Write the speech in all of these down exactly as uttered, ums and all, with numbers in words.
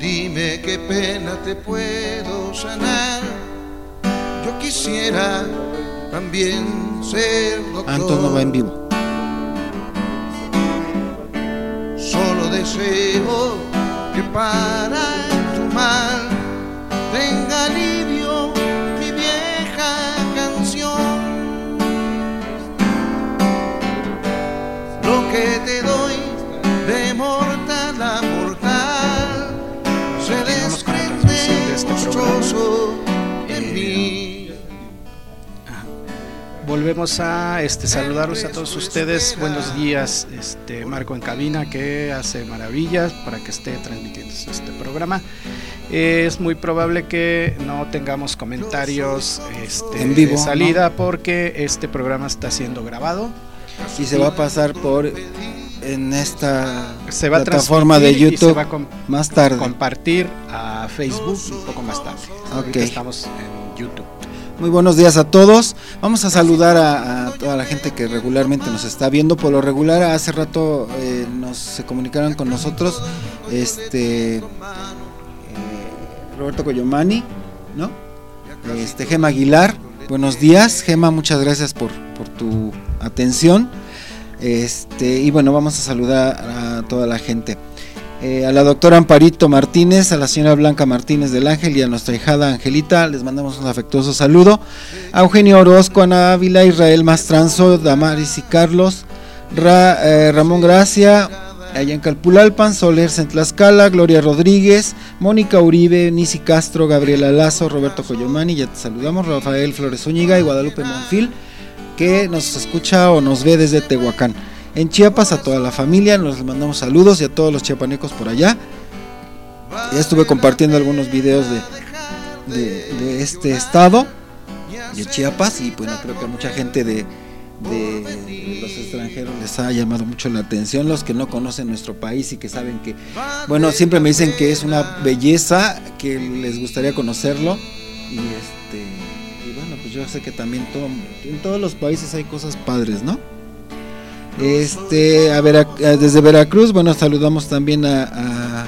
dime qué pena te puedo sanar. Yo quisiera también ser doctor. Antonio va en vivo. Solo deseo que para tu mal tenga alivio mi vieja canción. Lo que te doy de mortal a mortal se desprende un trozo en mí. Volvemos a este, saludarlos a todos ustedes. Buenos días, este, Marco en cabina, que hace maravillas para que esté transmitiendo este programa. Es muy probable que no tengamos comentarios este, en vivo, de salida, ¿no? Porque este programa está siendo grabado y se va a pasar por en esta se va plataforma de YouTube y se va a com- más tarde. compartir a Facebook un poco más tarde. Ok. Estamos en YouTube. Muy buenos días a todos. Vamos a saludar a, a toda la gente que regularmente nos está viendo. Por lo regular, hace rato eh, nos se comunicaron con nosotros este eh, Roberto Coyomani, ¿no? Este Gema Aguilar. Buenos días, Gema, muchas gracias por, por tu atención. Este, y bueno, vamos a saludar a toda la gente. Eh, a la doctora Amparito Martínez, a la señora Blanca Martínez del Ángel y a nuestra hijada Angelita, les mandamos un afectuoso saludo. A Eugenio Orozco, Ana Ávila, Israel Mastranzo, Damaris y Carlos, Ra, eh, Ramón Gracia, allá en Calpulalpan, Soler en Tlaxcala, Gloria Rodríguez, Mónica Uribe, Nisi Castro, Gabriela Lazo, Roberto Coyomani, ya te saludamos, Rafael Flores Zúñiga y Guadalupe Monfil, que nos escucha o nos ve desde Tehuacán. En Chiapas, a toda la familia, nos mandamos saludos y a todos los chiapanecos por allá. Ya estuve compartiendo algunos videos de, de, de este estado, de Chiapas, y bueno, creo que a mucha gente de, de, de los extranjeros les ha llamado mucho la atención, los que no conocen nuestro país y que saben que, bueno, siempre me dicen que es una belleza, que les gustaría conocerlo, y este, y bueno, pues yo sé que también todo, en todos los países hay cosas padres, ¿no? Este, a Vera, desde Veracruz, bueno, saludamos también a, a,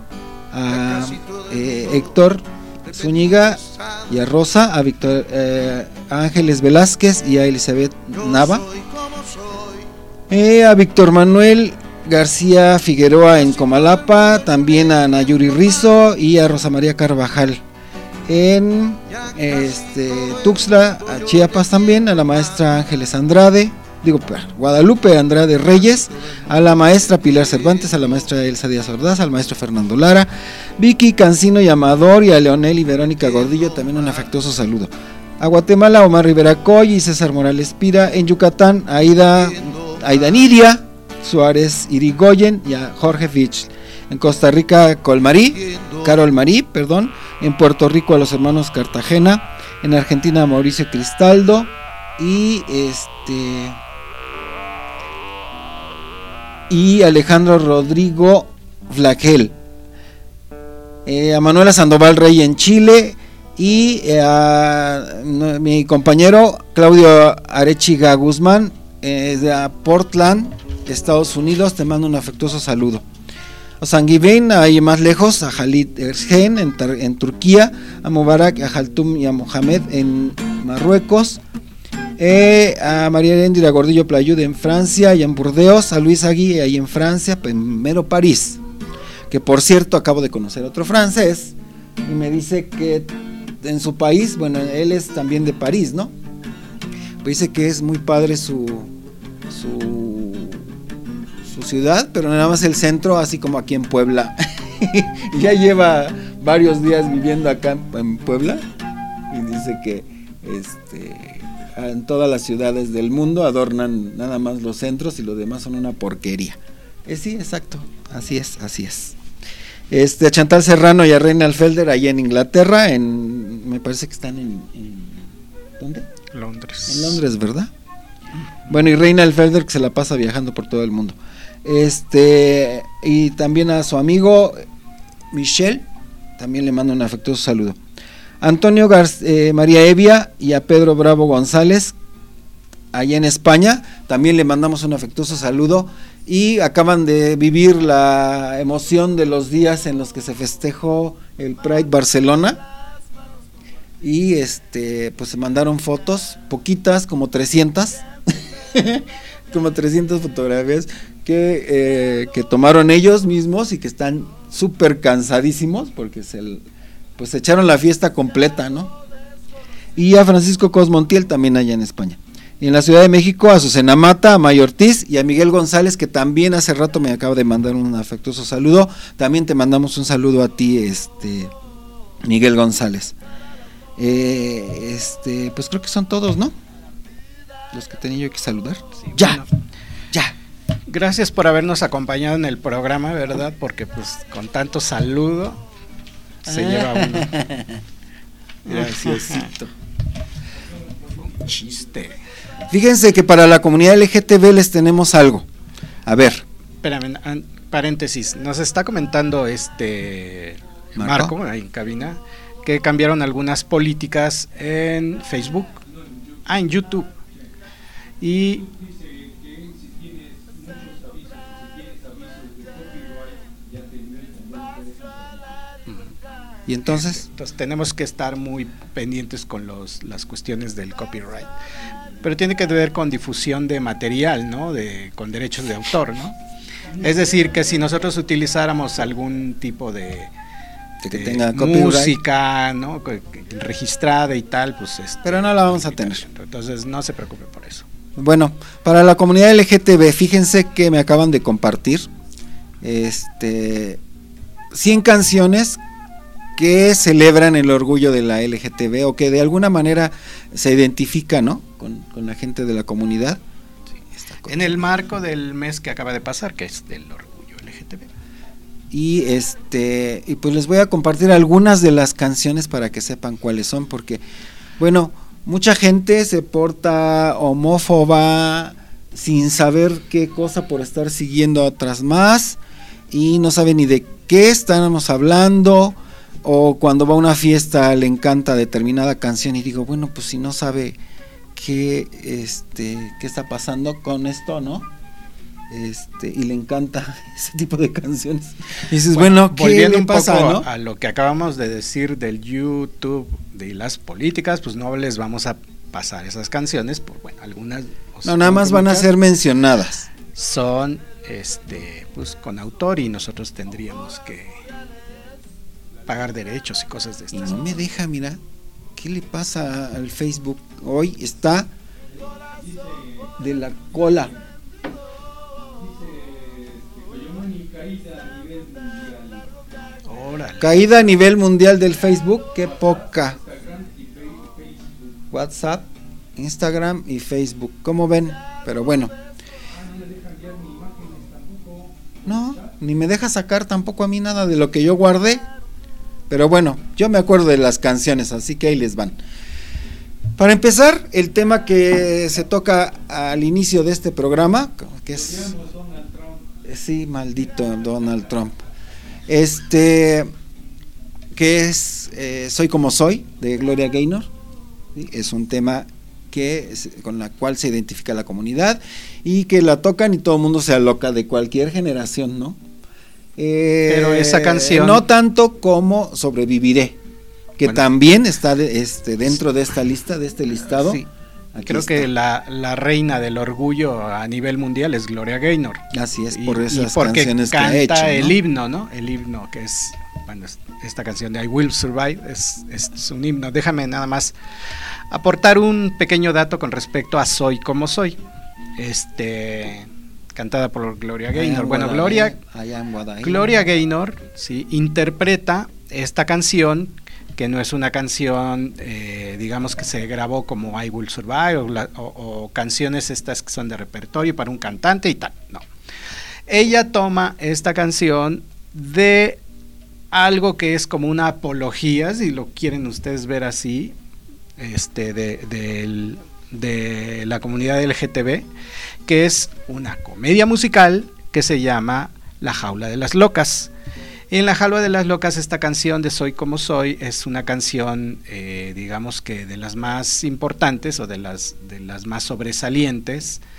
a eh, Héctor Zúñiga y a Rosa, a Víctor eh, Ángeles Velázquez y a Elizabeth Nava, eh, a Víctor Manuel García Figueroa en Comalapa, también a Nayuri Rizo y a Rosa María Carvajal en este, Tuxtla, a Chiapas también, a la maestra Ángeles Andrade, digo, Guadalupe Andrade Reyes, a la maestra Pilar Cervantes, a la maestra Elsa Díaz Ordaz, al maestro Fernando Lara, Vicky Cancino y Amador, y a Leonel y Verónica Gordillo, también un afectuoso saludo. A Guatemala, Omar Rivera Coy y César Morales Pira. En Yucatán, a Aida, Aida Nidia Suárez Irigoyen y a Jorge Fitch. En Costa Rica, Colmarí, Carol Marí, perdón. En Puerto Rico, a los hermanos Cartagena. En Argentina, Mauricio Cristaldo. Y este... y Alejandro Rodrigo Flagel, eh, a Manuela Sandoval Rey en Chile y eh, a no, mi compañero Claudio Arechiga Guzmán eh, de Portland, Estados Unidos, te mando un afectuoso saludo. A Sanguivein, ahí más lejos, a Khalid Ergen en, en Turquía, a Mubarak, a Haltum y a Mohamed en Marruecos. Eh, a María Erendira Gordillo Playud en Francia y en Burdeos, a Luis Agui ahí en Francia, primero París, que por cierto acabo de conocer otro francés y me dice que en su país, bueno, él es también de París, ¿no? Pues dice que es muy padre su su su ciudad, pero nada más el centro, así como aquí en Puebla. Ya lleva varios días viviendo acá en Puebla y dice que este en todas las ciudades del mundo adornan nada más los centros y los demás son una porquería. Eh, sí, exacto, así es, así es. Este, a Chantal Serrano y a Reina Felder allá en Inglaterra, en, me parece que están en, en ¿dónde? Londres. En Londres, ¿verdad? Bueno, y Reina Felder que se la pasa viajando por todo el mundo. Este, y también a su amigo Michelle, también le mando un afectuoso saludo. Antonio Gar- eh, María Evia y a Pedro Bravo González, allá en España, también le mandamos un afectuoso saludo. y acaban de vivir la emoción de los días en los que se festejó el Pride Barcelona. Y este, pues se mandaron fotos, poquitas, como trescientas, como trescientas fotografías que, eh, que tomaron ellos mismos y que están súper cansadísimos porque se, pues se echaron la fiesta completa, ¿no? Y a Francisco Cosmontiel también allá en España. Y en la Ciudad de México a Susana Mata, a May Ortiz y a Miguel González, que también hace rato me acaba de mandar un afectuoso saludo. También te mandamos un saludo a ti, este Miguel González. Eh, este, pues creo que son todos, ¿no? Los que tenía yo que saludar. Sí, ya, bueno, ya. Gracias por habernos acompañado en el programa, ¿verdad? Porque pues con tanto saludo se lleva uno. Graciosito. Un chiste. Fíjense que para la comunidad L G T B les tenemos algo. A ver. Espérame, an- paréntesis. Nos está comentando este Marco, Marco ahí en cabina que cambiaron algunas políticas en Facebook, ah, en YouTube. Y ¿Y entonces? entonces tenemos que estar muy pendientes con los las cuestiones del copyright. Pero tiene que ver con difusión de material, ¿no? De con derechos de autor, ¿no? Es decir, que si nosotros utilizáramos algún tipo de De que de tenga copyright. música, ¿no? Que- que registrada y tal, pues este, Pero no la vamos a tener. Entonces no se preocupe por eso. Bueno, para la comunidad L G T B, fíjense que me acaban de compartir este cien canciones que celebran el orgullo de la L G T B o que de alguna manera se identifican, ¿no? Con, con la gente de la comunidad. Esta cosa. En el marco del mes que acaba de pasar, que es del orgullo L G T B. Y este y pues les voy a compartir algunas de las canciones para que sepan cuáles son, porque bueno, mucha gente se porta homófoba sin saber qué cosa por estar siguiendo a otras más y no sabe ni de qué estamos hablando, o cuando va a una fiesta le encanta determinada canción y digo, bueno, pues si no sabe qué este qué está pasando con esto, ¿no? Este, y le encanta ese tipo de canciones. Y dices, bueno, bueno, ¿qué volviendo le un pasa, poco ¿no? a lo que acabamos de decir del YouTube, de las políticas, pues no les vamos a pasar esas canciones, por bueno, algunas No, nada más van a ser mencionadas. Son este pues con autor y nosotros tendríamos que pagar derechos y cosas de Y estas. no me deja, mira, ¿qué le pasa al Facebook? Hoy está de la cola. Órale. Caída a nivel mundial del Facebook, qué poca. WhatsApp, Instagram y Facebook, ¿cómo ven? Pero bueno. No, ni me deja sacar tampoco a mí nada de lo que yo guardé. Pero bueno, yo me acuerdo de las canciones, así que ahí les van. Para empezar, el tema que se toca al inicio de este programa, que es... Sí, maldito Donald Trump. Este, que es eh, Soy como soy, de Gloria Gaynor. ¿Sí? Es un tema que es, con la cual se identifica la comunidad y que la tocan y todo el mundo se aloca, de cualquier generación, ¿no? Eh, Pero esa canción... No tanto como Sobreviviré, que Bueno, también está de, este, dentro de esta lista, de este listado. Sí. Aquí Creo está. que la, la reina del orgullo a nivel mundial es Gloria Gaynor. Así es, Y- por y esas porque canciones que canta ha hecho, ¿no? el himno, ¿no? El himno que es, bueno, es- esta canción de I Will Survive es, es un himno. Déjame nada más aportar un pequeño dato con respecto a Soy como soy. Este, cantada por Gloria Gaynor. Bueno, Gloria, Gloria Gaynor, sí, interpreta esta canción, que no es una canción, eh, digamos, que se grabó como I Will Survive o, la, o, o canciones estas que son de repertorio para un cantante y tal, no. Ella toma esta canción de algo que es como una apología, si lo quieren ustedes ver así, este, de, de, de la comunidad L G T B, que es una comedia musical que se llama La Jaula de las Locas. En La Jaula de las Locas, esta canción de Soy como soy es una canción, eh, digamos que de las más importantes o de las, de las más sobresalientes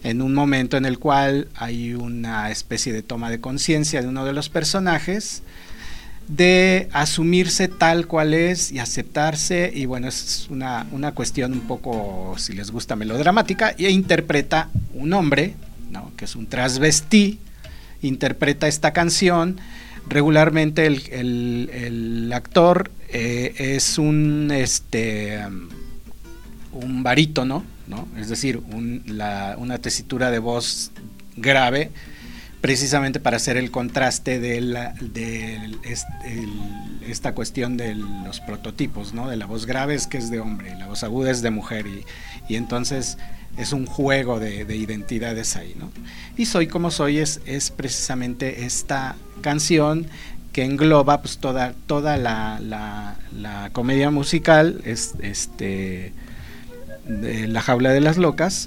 en un momento en el cual hay una especie de toma de conciencia de uno de los personajes, de asumirse tal cual es y aceptarse, y bueno, es una, una cuestión un poco, si les gusta, melodramática, e interpreta un hombre, ¿no?, que es un transvestí, interpreta esta canción. Regularmente el, el, el actor eh, es un este un barítono, ¿no? Es decir, un, la, una tesitura de voz grave, precisamente para hacer el contraste de, la, de el, el, esta cuestión de los prototipos, ¿no? De la voz grave es que es de hombre, la voz aguda es de mujer, y, y entonces es un juego de, de identidades ahí, ¿no? Y Soy como soy es, es precisamente esta canción que engloba pues toda, toda la, la, la comedia musical, es, este, de La jaula de las locas,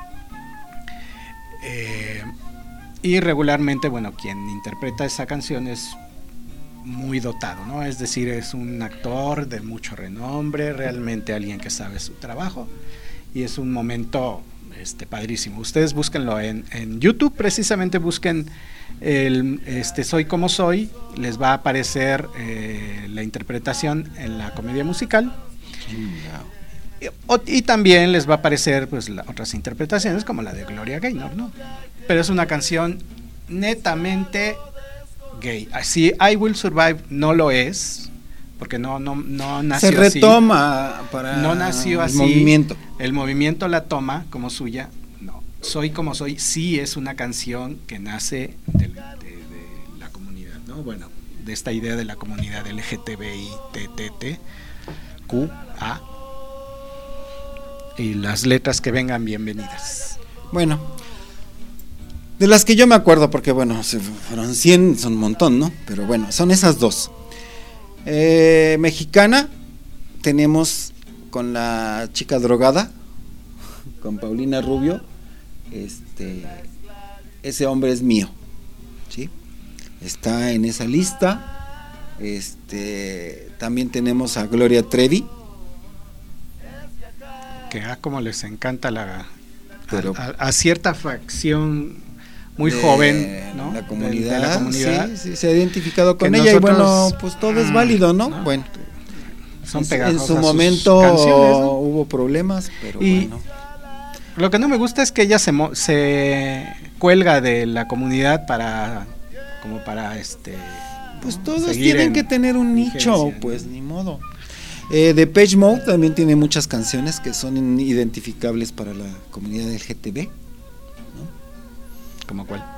eh, y regularmente, bueno, quien interpreta esa canción es muy dotado, ¿no? Es decir, es un actor de mucho renombre, realmente alguien que sabe su trabajo, y es un momento este, padrísimo. Ustedes búsquenlo en, en YouTube, precisamente busquen el este Soy como soy, les va a aparecer eh, la interpretación en la comedia musical. Y, o, y también les va a aparecer pues la, otras interpretaciones como la de Gloria Gaynor, ¿no? Pero es una canción netamente gay. Así I Will Survive no lo es, porque no no no nació así. Se retoma así, para no nació el así. Movimiento. El movimiento la toma como suya. No, Soy como soy sí es una canción que nace de, de, de la comunidad, ¿no? Bueno, de esta idea de la comunidad L G T B I T T T Q A, y las letras que vengan bienvenidas. Bueno, de las que yo me acuerdo, porque bueno, se fueron cien, son un montón, ¿no? Pero bueno, son esas dos. Eh, mexicana, tenemos con la chica drogada, con Paulina Rubio, este, ese hombre es mío, ¿sí? Está en esa lista. Este, también tenemos a Gloria Trevi, que a como les encanta la pero, a, a, a cierta facción muy de joven, ¿no? La comunidad, de, de la comunidad, sí, sí, se ha identificado con ella nosotros, y bueno, pues todo es válido, ¿no? ¿no? Bueno, son pegajosas en su momento canciones, ¿no? Hubo problemas, pero y bueno. Lo que no me gusta es que ella se mo- se cuelga de la comunidad para como para este pues ¿no? todos Seguir tienen que tener un nicho, vigencia, pues ¿no? ni modo. Eh, Depeche Mode también tiene muchas canciones que son identificables para la comunidad L G T B, ¿no? ¿Cómo cuál?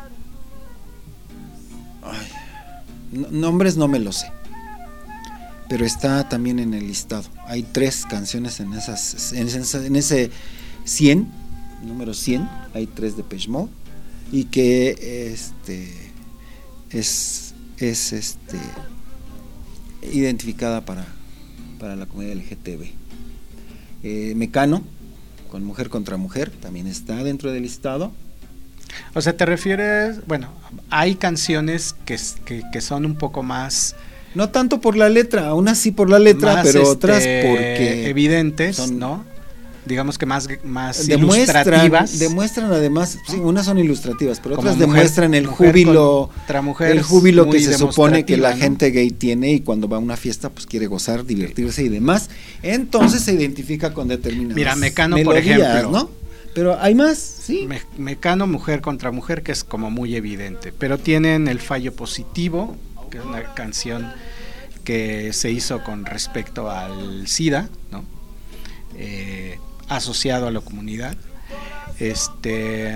Ay, no, nombres no me lo sé, pero está también en el listado. Hay tres canciones en esas, en ese, en ese cien, número cien, hay tres de Depeche Mode, y que este es es este identificada para para la comunidad L G T B. Eh, Mecano, con Mujer contra Mujer, también está dentro del listado. O sea, te refieres, bueno, hay canciones que, que, que son un poco más... No tanto por la letra, aún así por la letra, más, pero este, otras porque... evidentes, son, ¿no? Digamos que más, más demuestran, ilustrativas. Demuestran además, sí, unas son ilustrativas, pero como otras mujer, demuestran el mujer júbilo, mujer, el júbilo que se supone que la ¿no? gente gay tiene, y cuando va a una fiesta pues quiere gozar, divertirse y demás. Entonces se identifica con determinadas Mira, Mecano, melodías, por ejemplo, ¿no? Pero hay más, sí. Me, Mecano, Mujer contra Mujer, que es como muy evidente, pero tienen El fallo positivo, que es una canción que se hizo con respecto al SIDA, ¿no? Eh, asociado a la comunidad. Este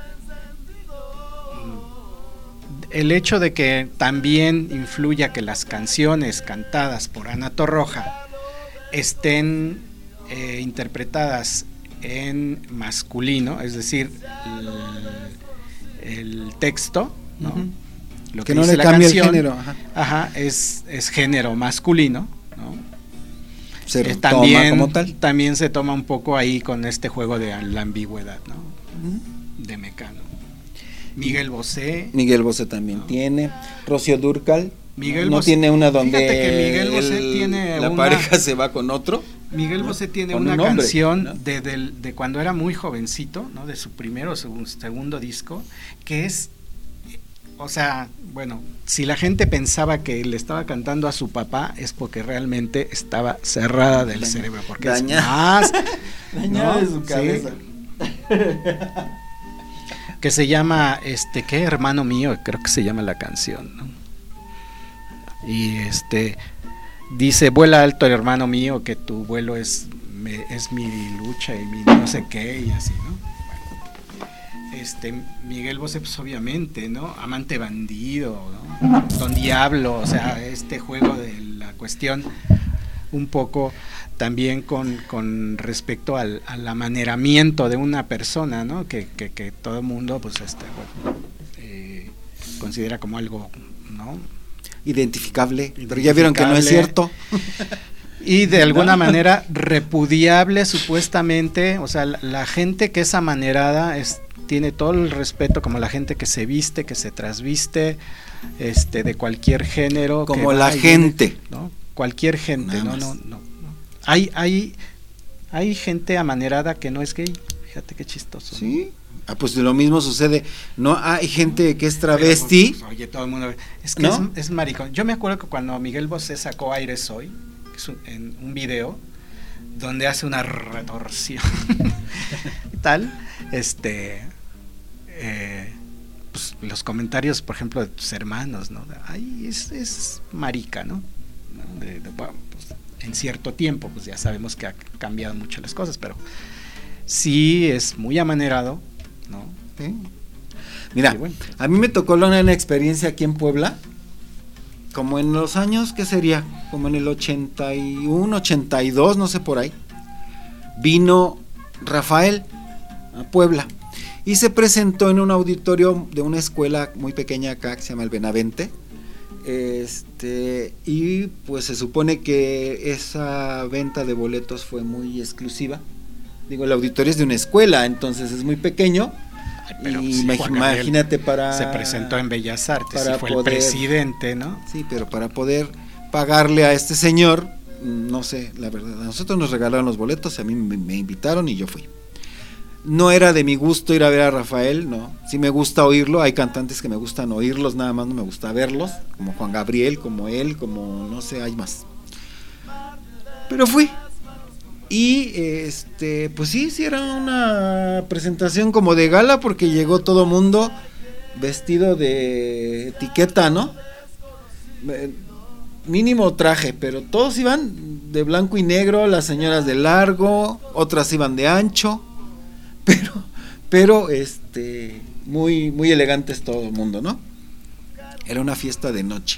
el hecho de que también influya que las canciones cantadas por Ana Torroja estén eh, interpretadas en masculino, es decir, el, el texto, ¿no? Uh-huh. Lo que, que no le cambia canción, el género, ajá, ajá es, es género masculino, ¿no? Se eh, también, como tal. también se toma un poco ahí con este juego de la ambigüedad, ¿no? Uh-huh. De Mecano. Miguel Bosé. Miguel Bosé también ¿no? tiene. Rocío Dúrcal. Miguel no Bosé, tiene una donde fíjate que Miguel Bosé el, tiene la una, pareja se va con otro. Miguel ¿no? Bosé tiene Con una un nombre, canción ¿no? de, de, de cuando era muy jovencito, ¿no? De su primero o segundo, segundo disco, que es, o sea, bueno, si la gente pensaba que le estaba cantando a su papá, es porque realmente estaba cerrada del Daña, cerebro, porque daña, es más dañada ¿no? de su cabeza. Sí. Que se llama, este, ¿qué? Hermano mío, creo que se llama la canción, ¿no? Y este dice, vuela alto hermano mío, que tu vuelo es, me, es mi lucha y mi no sé qué, y así, ¿no? Bueno, este, Miguel Bosé, pues obviamente, ¿no? Amante bandido, ¿no? Don Diablo, o sea, este juego de la cuestión un poco también con, con respecto al, al amaneramiento de una persona, ¿no? Que, que, que todo el mundo, pues, este, bueno, eh, considera como algo, ¿no? Identificable, pero ya vieron que no es cierto. Y de alguna manera repudiable supuestamente, o sea, la, la gente que es amanerada es, tiene todo el respeto, como la gente que se viste, que se trasviste, este, de cualquier género. Como que la va y gente. viene, ¿no? Cualquier gente, Nada no, más. no, no, no. Hay, hay, hay gente amanerada que no es gay, fíjate qué chistoso. Sí. Ah, pues lo mismo sucede. No hay gente que es travesti. Pero, pues, oye, todo el mundo. Es que ¿no? es, es maricón. Yo me acuerdo que cuando Miguel Bosé sacó Aire Soy, que es un, en un video donde hace una retorsión y tal, este. Eh, pues, los comentarios, por ejemplo, de tus hermanos, ¿no? Ay, es, es marica, ¿no? De, de, bueno, pues, en cierto tiempo, pues ya sabemos que ha cambiado mucho las cosas, pero sí es muy amanerado, ¿no? ¿Sí? Mira, bueno. a mí me tocó una experiencia aquí en Puebla, como en los años, ¿qué sería? Como en el ochenta y uno, ochenta y dos, no sé por ahí. Vino Rafael a Puebla y se presentó en un auditorio de una escuela muy pequeña acá que se llama el Benavente. Este, y pues se supone que esa venta de boletos fue muy exclusiva. Digo, el auditorio es de una escuela, entonces es muy pequeño. Ay, pero, y pues, imag- Juan Gabriel imagínate para... se presentó en Bellas Artes para y fue poder- el presidente, ¿no? Sí, pero para poder pagarle a este señor, no sé, la verdad, a nosotros nos regalaron los boletos, a mí me, me invitaron y yo fui. No era de mi gusto ir a ver a Rafael, no. Sí me gusta oírlo, hay cantantes que me gustan oírlos, nada más no me gusta verlos, como Juan Gabriel, como él, como no sé, hay más. Pero fui. Y este, pues sí, sí era una presentación como de gala porque llegó todo mundo vestido de etiqueta, ¿no? Mínimo traje, pero todos iban de blanco y negro, las señoras de largo, otras iban de ancho, pero, pero este, muy, muy elegantes todo el mundo, ¿no? Era una fiesta de noche.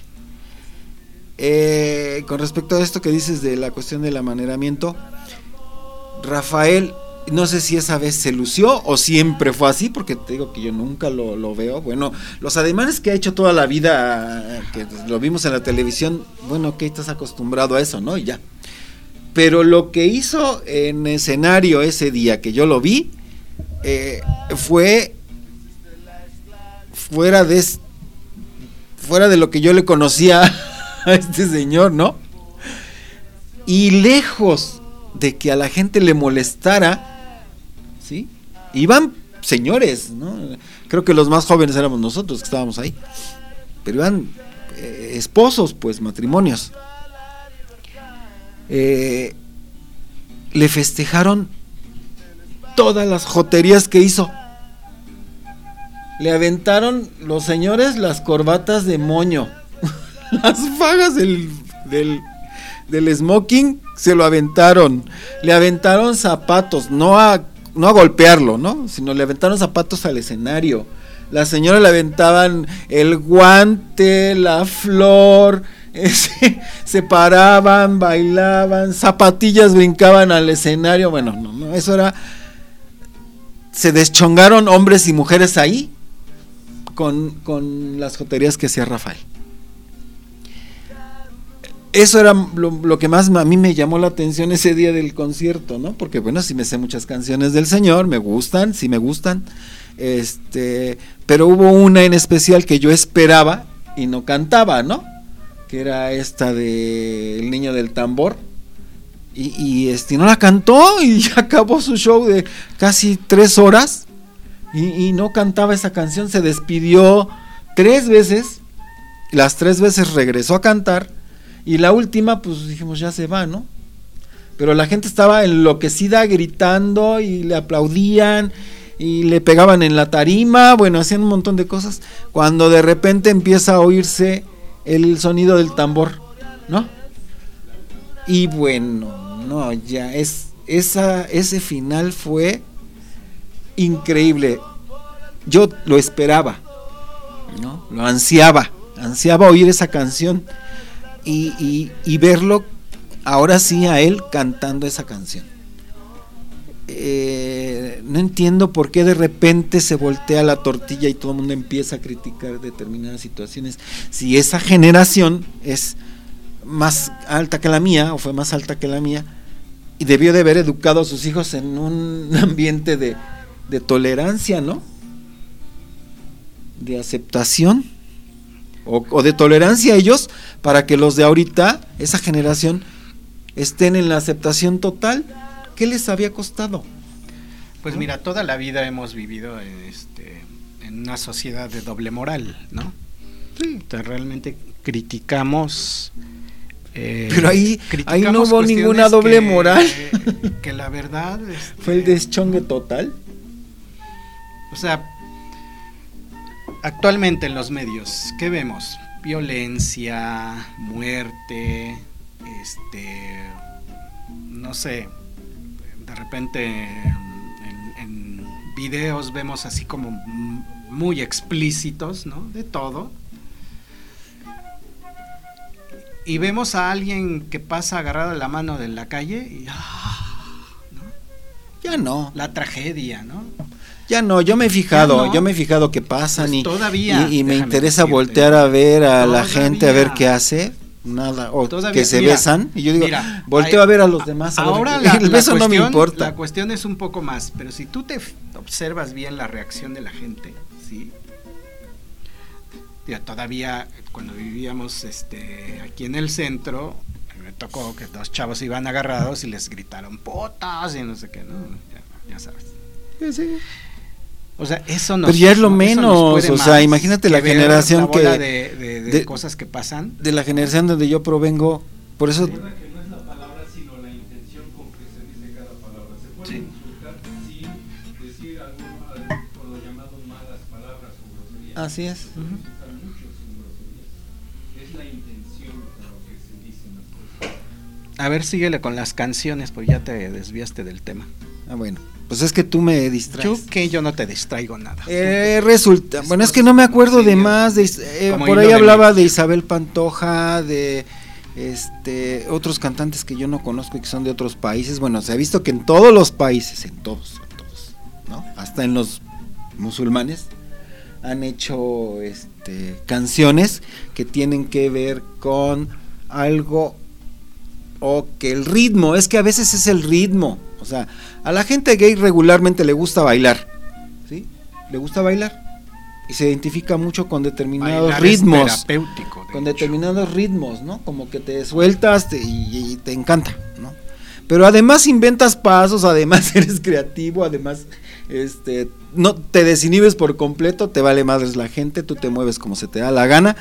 Eh, con respecto a esto que dices de la cuestión del amaneramiento, Rafael, no sé si esa vez se lució o siempre fue así, porque te digo que yo nunca lo, lo veo. Bueno, los ademanes que ha hecho toda la vida, que lo vimos en la televisión, bueno, que estás acostumbrado a eso, ¿no? Y ya. Pero lo que hizo en escenario ese día que yo lo vi, eh, fue fuera de fuera de lo que yo le conocía a este señor, ¿no? Y lejos de que a la gente le molestara, ¿sí? Iban señores, ¿no? Creo que los más jóvenes éramos nosotros que estábamos ahí, pero iban eh, esposos, pues, matrimonios. Eh, le festejaron todas las joterías que hizo. Le aventaron los señores las corbatas de moño, las fajas del, del, del smoking se lo aventaron, le aventaron zapatos, no a, no a golpearlo, ¿no? Sino le aventaron zapatos al escenario. La señora le aventaban el guante, la flor, ese, se paraban, bailaban, zapatillas brincaban al escenario. Bueno, no, no, eso era. Se deschongaron hombres y mujeres ahí con, con las joterías que hacía Rafael. Eso era lo, lo que más a mí me llamó la atención ese día del concierto, ¿no? Porque bueno, sí me sé muchas canciones del señor, me gustan, sí me gustan, este, pero hubo una en especial que yo esperaba y no cantaba, ¿no? Que era esta de El Niño del Tambor. Y, y este no la cantó y ya acabó su show de casi tres horas y, y no cantaba esa canción. Se despidió tres veces, las tres veces regresó a cantar y la última pues dijimos ya se va, ¿no? Pero la gente estaba enloquecida gritando y le aplaudían y le pegaban en la tarima, bueno, hacían un montón de cosas, cuando de repente empieza a oírse el sonido del tambor, ¿no? Y bueno, no, ya es esa ese final fue increíble. Yo lo esperaba, ¿no? Lo ansiaba, ansiaba oír esa canción y, y, y verlo ahora sí a él cantando esa canción. Eh, no entiendo por qué de repente se voltea la tortilla y todo el mundo empieza a criticar determinadas situaciones. Si esa generación es más alta que la mía, o fue más alta que la mía, y debió de haber educado a sus hijos en un ambiente de, de tolerancia, ¿no? De aceptación, o, o de tolerancia a ellos, para que los de ahorita, esa generación, estén en la aceptación total. ¿Qué les había costado? Pues mira, toda la vida hemos vivido en, este, en una sociedad de doble moral, ¿no? Sí. Entonces realmente criticamos. Eh, Pero ahí, criticamos ahí no hubo ninguna doble que, moral. Que la verdad. Este, ¿Fue el deschongue total? O sea, actualmente en los medios, ¿qué vemos? Violencia, muerte, este, no sé. De repente en, en videos vemos así como muy explícitos, ¿no? De todo. Y vemos a alguien que pasa agarrado de la mano de la calle y ¿no? Ya no. La tragedia, ¿no? Ya no, yo me he fijado, no. yo me he fijado que pasan pues y, todavía, y, y me interesa decirte, voltear a ver a todavía. La gente a ver qué hace. Nada, o Todavía, que se mira, besan y yo digo, mira, volteo hay, a ver a los demás. A ahora ver, la, el beso la cuestión, no me importa. La cuestión es un poco más, pero si tú te observas bien la reacción de la gente, sí. Ya, todavía cuando vivíamos este aquí en el centro, me tocó que dos chavos iban agarrados y les gritaron putas y no sé qué, ¿no? Ya, ya sabes. Sí, sí. O sea, eso nos, pero ya es lo no, menos, o sea, imagínate la generación la que de, de, de, de cosas que pasan, de la generación donde yo provengo, por eso. Que no es la palabra sino la intención con que se dice cada palabra. Se puede sí. insultar sin decir algo por lo llamado malas palabras o groserías. Así es. Uh-huh. Es la intención con lo que se dicen las cosas. A ver, síguele con las canciones, pues ya te desviaste del tema. Ah, bueno. Pues es que tú me distraes. Yo que yo no te distraigo nada. Eh, resulta, bueno, es que no me acuerdo de más, de, eh, por ahí hablaba de Isabel Pantoja, de este otros cantantes que yo no conozco y que son de otros países. Bueno, se ha visto que en todos los países, en todos, en todos, ¿no? Hasta en los musulmanes han hecho este canciones que tienen que ver con algo o que el ritmo, es que a veces es el ritmo. O sea, a la gente gay regularmente le gusta bailar, ¿sí? Le gusta bailar y se identifica mucho con determinados bailar ritmos, es terapéutico, de con hecho. determinados ritmos, ¿no? Como que te sueltas te, y, y te encanta, ¿no? Pero además inventas pasos, además eres creativo, además, este, no te desinhibes por completo, te vale madres la gente, tú te mueves como se te da la gana.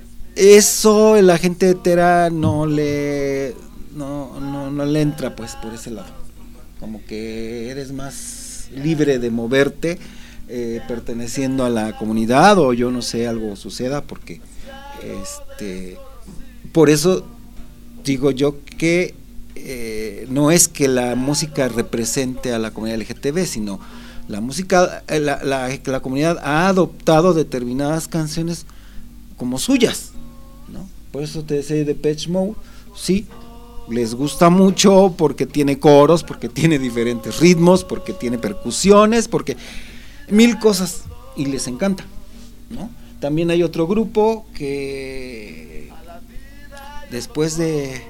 Eso la gente hetera no le, no, no, no le entra, pues, por ese lado. Como que eres más libre de moverte eh, perteneciendo a la comunidad o yo no sé, algo suceda porque este por eso digo yo que eh, no es que la música represente a la comunidad L G B T, sino la música, la, la, la comunidad ha adoptado determinadas canciones como suyas, ¿no? Por eso te decía Depeche Mode, sí, les gusta mucho porque tiene coros, porque tiene diferentes ritmos, porque tiene percusiones, porque mil cosas y les encanta, ¿no? También hay otro grupo que después de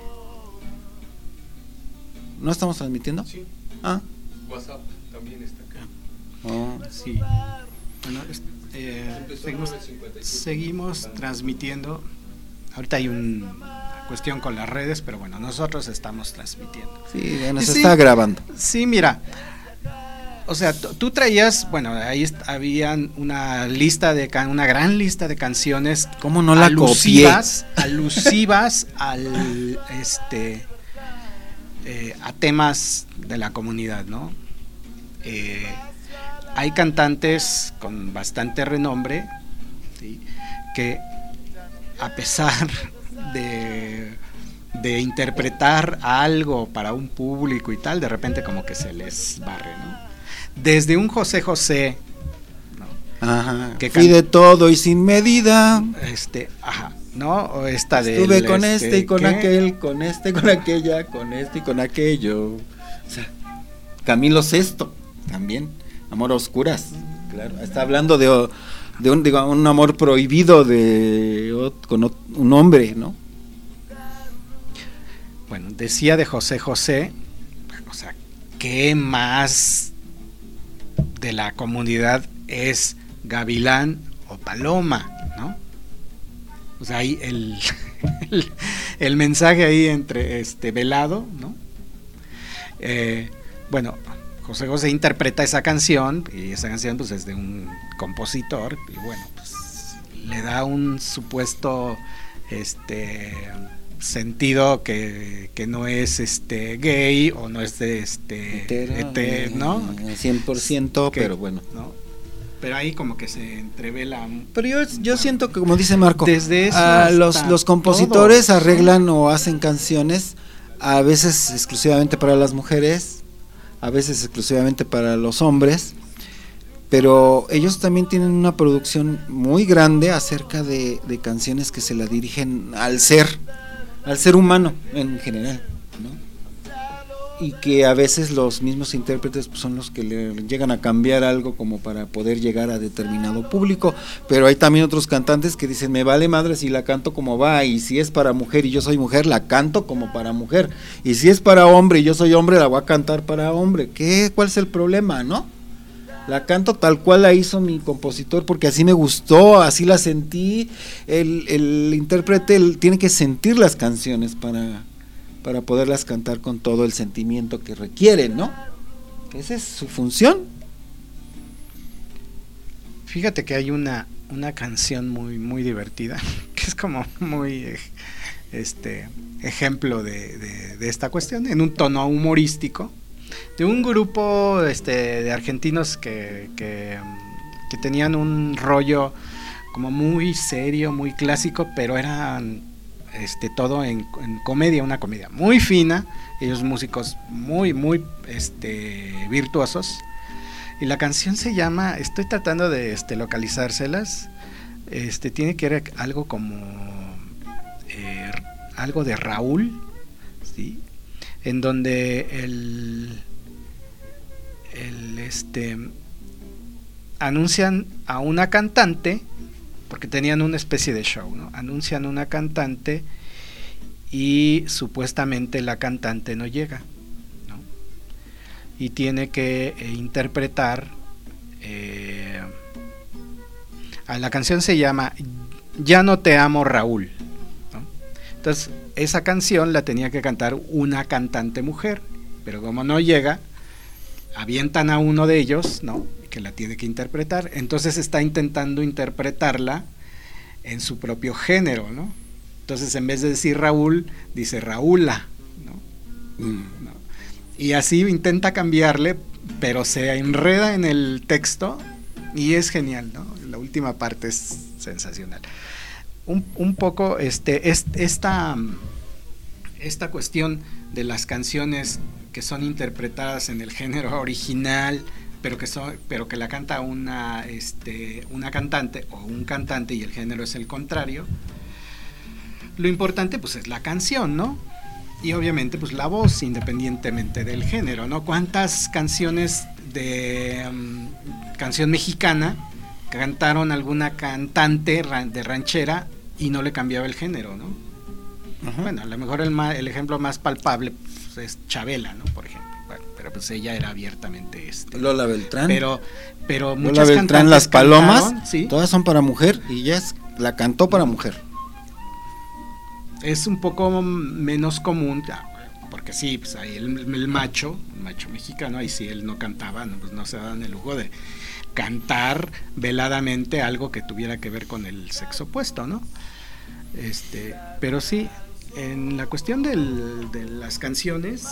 ¿no estamos transmitiendo? Sí. Ah. WhatsApp también está acá. Oh. Sí. Bueno, eh, seguimos, seguimos transmitiendo. Ahorita hay un cuestión con las redes, pero bueno, nosotros estamos transmitiendo. Sí, bueno, se sí, está grabando. Sí, mira, o sea, tú traías, bueno, ahí habían una lista de can, una gran lista de canciones. ¿Cómo no la alusivas, copié? Alusivas al, este, eh, a temas de la comunidad, ¿no? Eh, hay cantantes con bastante renombre, ¿sí?, que a pesar de, de interpretar algo para un público y tal, de repente como que se les barre, ¿no? Desde un José José, ¿no? Ajá, que fui de todo y sin medida, este, ajá, ¿no? O esta de estuve con este, este y con ¿qué? aquel, con este y con aquella, con este y con aquello. O sea, Camilo Sesto también, Amor a Oscuras, claro, está hablando de, de un, digo, un amor prohibido de con un hombre, ¿no? Bueno, decía de José José, o sea, ¿qué más de la comunidad es Gavilán o Paloma, ¿no? O sea, ahí el, el, el mensaje ahí entre este velado, ¿no? Eh, bueno, José José interpreta esa canción, y esa canción pues es de un compositor, y bueno, pues le da un supuesto este sentido que, que no es este gay o no es de este Hetero, hetero, ¿no? cien por ciento, que, pero bueno, ¿no? Pero ahí como que se entrevela. Pero yo, yo siento que, como dice Marco, desde eso a los, los compositores todo, arreglan, ¿sí?, o hacen canciones a veces exclusivamente para las mujeres, a veces exclusivamente para los hombres, pero ellos también tienen una producción muy grande acerca de, de canciones que se la dirigen al ser, al ser humano en general, ¿no? Y que a veces los mismos intérpretes pues, son los que le llegan a cambiar algo como para poder llegar a determinado público, pero hay también otros cantantes que dicen, me vale madre si la canto como va, y si es para mujer y yo soy mujer, la canto como para mujer, y si es para hombre y yo soy hombre, la voy a cantar para hombre. ¿Qué? ¿Cuál es el problema, no? La canto tal cual la hizo mi compositor porque así me gustó, así la sentí. El, el intérprete el, tiene que sentir las canciones para, para poderlas cantar con todo el sentimiento que requieren, ¿no? Esa es su función. Fíjate que hay una, una canción muy, muy divertida, que es como muy este ejemplo de, de, de esta cuestión, en un tono humorístico, de un grupo este, de argentinos que, que, que tenían un rollo como muy serio, muy clásico, pero eran este, todo en, en comedia, una comedia muy fina, ellos músicos muy, muy este, virtuosos, y la canción se llama, estoy tratando de este, localizárselas, este, tiene que ver algo como eh, algo de Raúl, ¿sí?, en donde el, el este anuncian a una cantante, porque tenían una especie de show, ¿no? Anuncian una cantante y supuestamente la cantante no llega, ¿no? Y tiene que eh, interpretar eh, a la canción se llama Ya no te amo, Raúl, ¿no? Entonces esa canción la tenía que cantar una cantante mujer, pero como no llega, avientan a uno de ellos, ¿no?, que la tiene que interpretar. Entonces está intentando interpretarla en su propio género, ¿no? Entonces en vez de decir Raúl, dice Raúla, ¿no? Mm. ¿no? Y así intenta cambiarle, pero se enreda en el texto y es genial, ¿no? La última parte es sensacional. Un, un poco este, es, esta, esta cuestión de las canciones que son interpretadas en el género original, pero que son, pero que la canta una, este, una cantante o un cantante y el género es el contrario. Lo importante pues es la canción, ¿no? Y obviamente pues la voz, independientemente del género, ¿no? ¿Cuántas canciones de um, canción mexicana cantaron alguna cantante de ranchera y no le cambiaba el género, ¿no? Uh-huh. Bueno, a lo mejor el, más, el ejemplo más palpable pues, es Chabela, ¿no? Por ejemplo, bueno, pero pues ella era abiertamente este. Lola Beltrán. Pero, pero Lola muchas Beltrán, Las Palomas, cantaron, ¿sí? Todas son para mujer y ella es, la cantó para mujer. es un poco menos común, porque sí, pues ahí el, el macho, el macho mexicano, ahí sí él no cantaba, no, pues no se daban el lujo de cantar veladamente algo que tuviera que ver con el sexo opuesto, ¿no? Este, pero sí, en la cuestión del, de las canciones,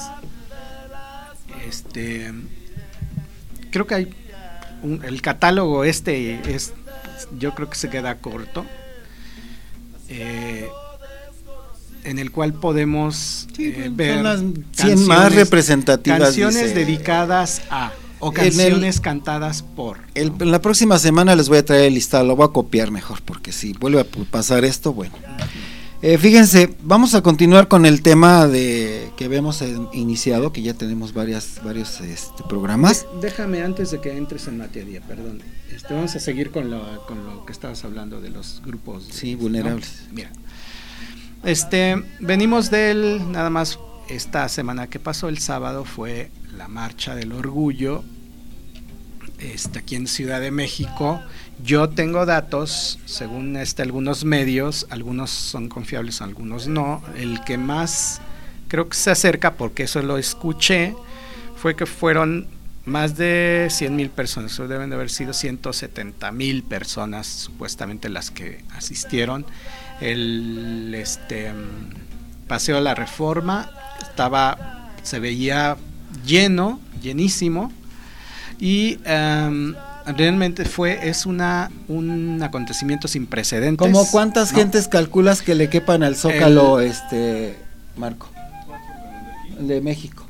este, creo que hay un, el catálogo este es, yo creo que se queda corto, eh, en el cual podemos sí, eh, ver las cien más representativas, canciones dice, dedicadas a o canciones el, cantadas por. El, en la próxima semana les voy a traer el listado, lo voy a copiar mejor, porque si vuelve a pasar esto, bueno. Eh, fíjense, vamos a continuar con el tema de que habíamos iniciado, que ya tenemos varias, varios este, programas. De, déjame, antes de que entres en materia, perdón, este, vamos a seguir con lo, con lo que estabas hablando de los grupos. Sí, vulnerables. ¿No? Mira, este, venimos del, nada más, esta semana que pasó, el sábado, fue la Marcha del Orgullo, este, aquí en Ciudad de México. Yo tengo datos, según este, algunos medios, algunos son confiables, algunos no. El que más creo que se acerca, porque eso lo escuché, fue que fueron más de cien mil personas, o deben de haber sido ciento setenta mil personas supuestamente las que asistieron. El este Paseo de la Reforma estaba, se veía lleno, llenísimo, y um, realmente fue, es una un acontecimiento sin precedentes. ¿Cómo cuántas ¿no? gentes calculas que le quepan al Zócalo, el, este Marco? El de México.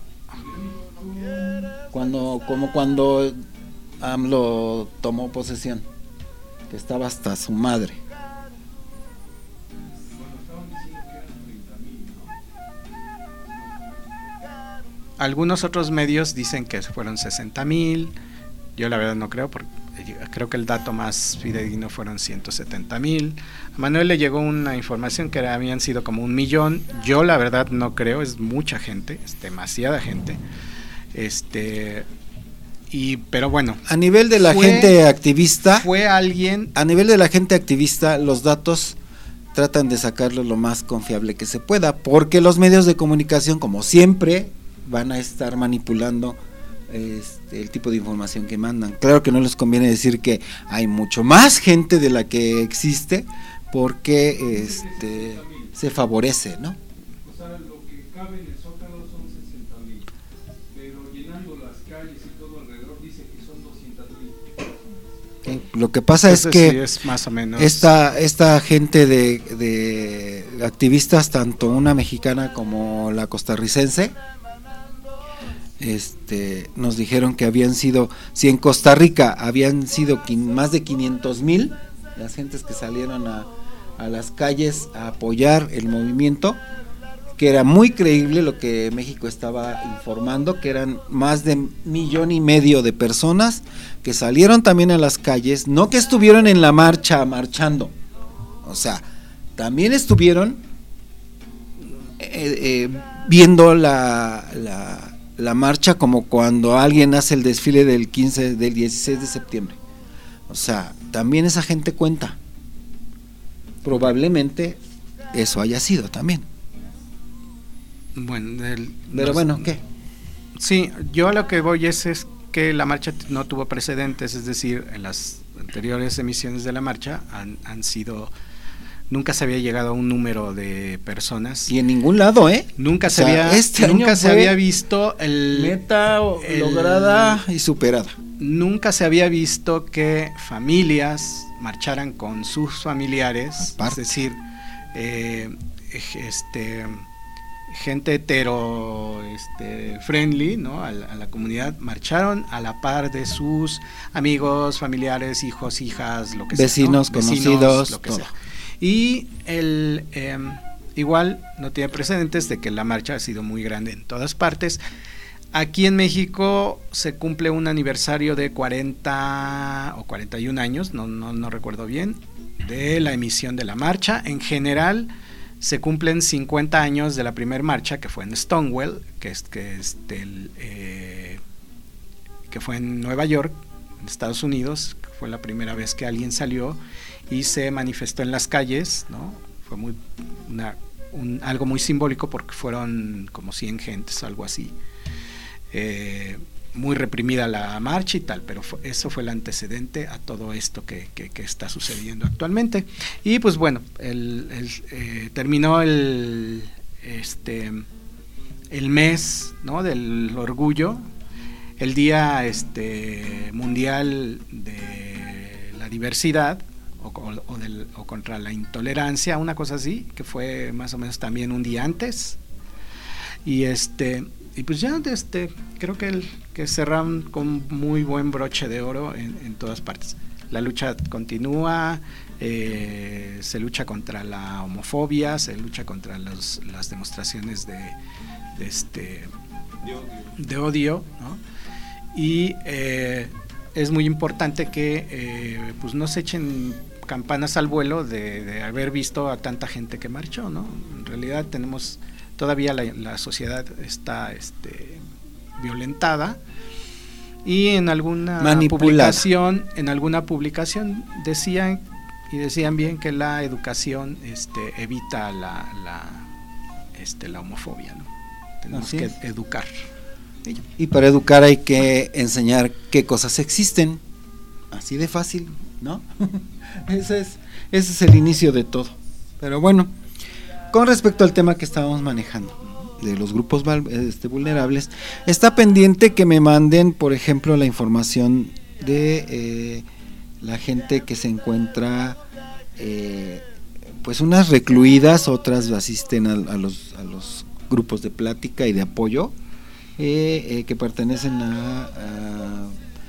Cuando, como cuando AMLO tomó posesión, que estaba hasta su madre. Algunos otros medios dicen que fueron sesenta mil, yo la verdad no creo, porque creo que el dato más fidedigno fueron ciento setenta mil. A Manuel le llegó una información que habían sido como un millón, yo la verdad no creo, es mucha gente, es demasiada gente. Este y pero bueno, a nivel de la fue, gente activista, fue alguien, a nivel de la gente activista, los datos tratan de sacarlo lo más confiable que se pueda, porque los medios de comunicación, como siempre, van a estar manipulando este, el tipo de información que mandan. Claro que no les conviene decir que hay mucho más gente de la que existe, porque este se favorece, ¿no? O sea, lo que cabe en el Zócalo son sesenta mil, pero llenando las calles y todo alrededor dice que son doscientas mil. Eh, lo que pasa es que sí, es más o menos esta esta gente de, de activistas, tanto una mexicana como la costarricense, este nos dijeron que habían sido, si en Costa Rica habían sido más de quinientos mil las gentes que salieron a, a las calles a apoyar el movimiento, que era muy creíble lo que México estaba informando, que eran más de millón y medio de personas que salieron también a las calles, no que estuvieron en la marcha marchando, o sea, también estuvieron eh, eh, viendo la, la la marcha, como cuando alguien hace el desfile del quince, del dieciséis de septiembre. O sea, también esa gente cuenta. Probablemente eso haya sido también. Bueno, el, pero los, bueno, ¿qué? Sí, yo a lo que voy es, es que la marcha no tuvo precedentes, es decir, en las anteriores emisiones de la marcha han, han sido, nunca se había llegado a un número de personas. Y en ningún lado, ¿eh? Nunca o se sea, había, este nunca se había visto el meta el, lograda y superada. Nunca se había visto que familias marcharan con sus familiares, aparte. Es decir, eh, este gente hetero este, friendly, ¿no? A la, a la comunidad, marcharon a la par de sus amigos, familiares, hijos, hijas, lo que vecinos, sea, ¿no? conocidos, vecinos, lo que todo. sea. Y el eh, igual no tiene precedentes de que la marcha ha sido muy grande en todas partes. Aquí en México se cumple un aniversario de cuarenta o cuarenta y un años, no, no, no recuerdo bien, de la emisión de la marcha. En general se cumplen cincuenta años de la primera marcha, que fue en Stonewall, que es, que, es del, eh, que fue en Nueva York, en Estados Unidos, que fue la primera vez que alguien salió y se manifestó en las calles, ¿no? Fue muy una un, algo muy simbólico porque fueron como cien gentes, algo así. Eh, muy reprimida la marcha y tal, pero fue, eso fue el antecedente a todo esto que, que, que está sucediendo actualmente. Y pues bueno, el, el, eh, terminó el, este, el mes, ¿no?, del orgullo, el día este, mundial de la diversidad o, o, o, del, o contra la intolerancia, una cosa así, que fue más o menos también un día antes. Y este y pues ya este creo que el que cerraron con muy buen broche de oro en, en todas partes. La lucha continúa, eh, se lucha contra la homofobia, se lucha contra los, las demostraciones de, de este de odio, de odio, ¿no? Y eh, es muy importante que eh, pues no se echen campanas al vuelo de, de haber visto a tanta gente que marchó, ¿no? En realidad tenemos todavía la, la sociedad está este, violentada, y en alguna publicación en alguna publicación decían y decían bien que la educación este, evita la la, este, la homofobia, ¿no? Tenemos Así que es. educar. Y para educar hay que enseñar qué cosas existen, así de fácil, ¿no? ese es ese es el inicio de todo. Pero bueno, con respecto al tema que estábamos manejando de los grupos este, vulnerables, está pendiente que me manden, por ejemplo, la información de eh, la gente que se encuentra, eh, pues unas recluidas, otras asisten a, a, los, a los grupos de plática y de apoyo, eh, eh, que pertenecen a, a,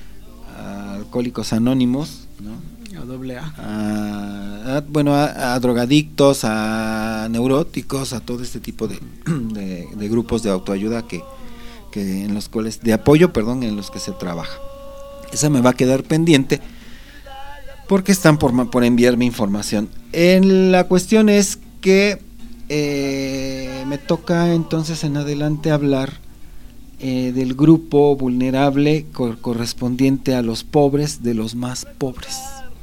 a Alcohólicos Anónimos, ¿no? A doble A. A, a, bueno, a, a drogadictos, a neuróticos, a todo este tipo de, de, de grupos de autoayuda que, que en los cuales, de apoyo, perdón, en los que se trabaja. Esa me va a quedar pendiente porque están por, por enviarme información. En la cuestión es que eh, me toca entonces en adelante hablar eh, del grupo vulnerable cor- correspondiente a los pobres de los más pobres.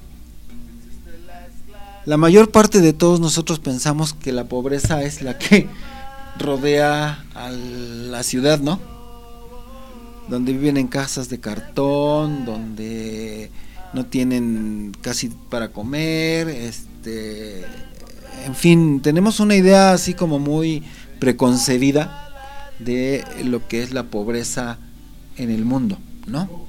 La mayor parte de todos nosotros pensamos que la pobreza es la que rodea a la ciudad, ¿no? Donde viven en casas de cartón, donde no tienen casi para comer, este, en fin, tenemos una idea así como muy preconcebida de lo que es la pobreza en el mundo, ¿no?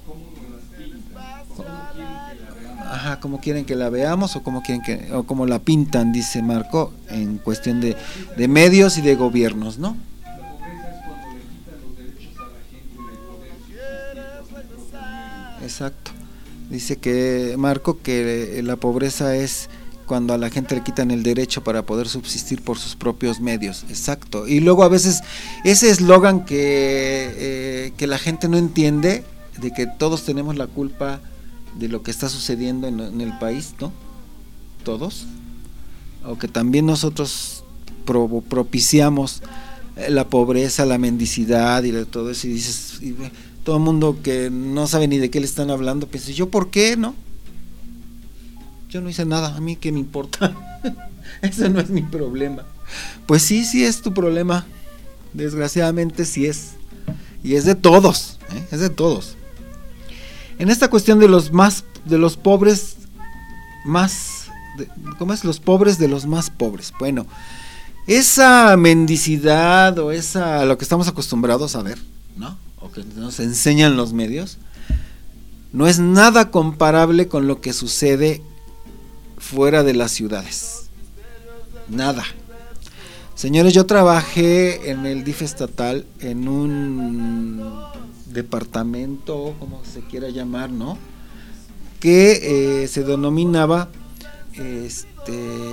Ajá, como quieren que la veamos o como quieren que o como la pintan, dice Marco, en cuestión de, de medios y de gobiernos, ¿no? La pobreza es cuando le quitan los derechos a la gente de poder subsistir. Exacto. Dice que Marco que la pobreza es cuando a la gente le quitan el derecho para poder subsistir por sus propios medios. Exacto. Y luego a veces ese eslogan que eh, que la gente no entiende, de que todos tenemos la culpa de lo que está sucediendo en, en el país, ¿no? Todos, o que también nosotros pro, propiciamos la pobreza, la mendicidad y de todo eso, y dices, y todo el mundo que no sabe ni de qué le están hablando, piensa, ¿yo por qué, no? Yo no hice nada, a mí qué me importa. Ese no es mi problema. Pues sí, sí es tu problema, desgraciadamente sí es, y es de todos, ¿eh? Es de todos. En esta cuestión de los más, de los pobres más, de, ¿cómo es? Los pobres de los más pobres. Bueno, esa mendicidad o esa, lo que estamos acostumbrados a ver, ¿no? O que nos enseñan los medios, no es nada comparable con lo que sucede fuera de las ciudades. Nada. Señores, yo trabajé en el D I F estatal en un departamento, como se quiera llamar, ¿no? Que eh, se denominaba este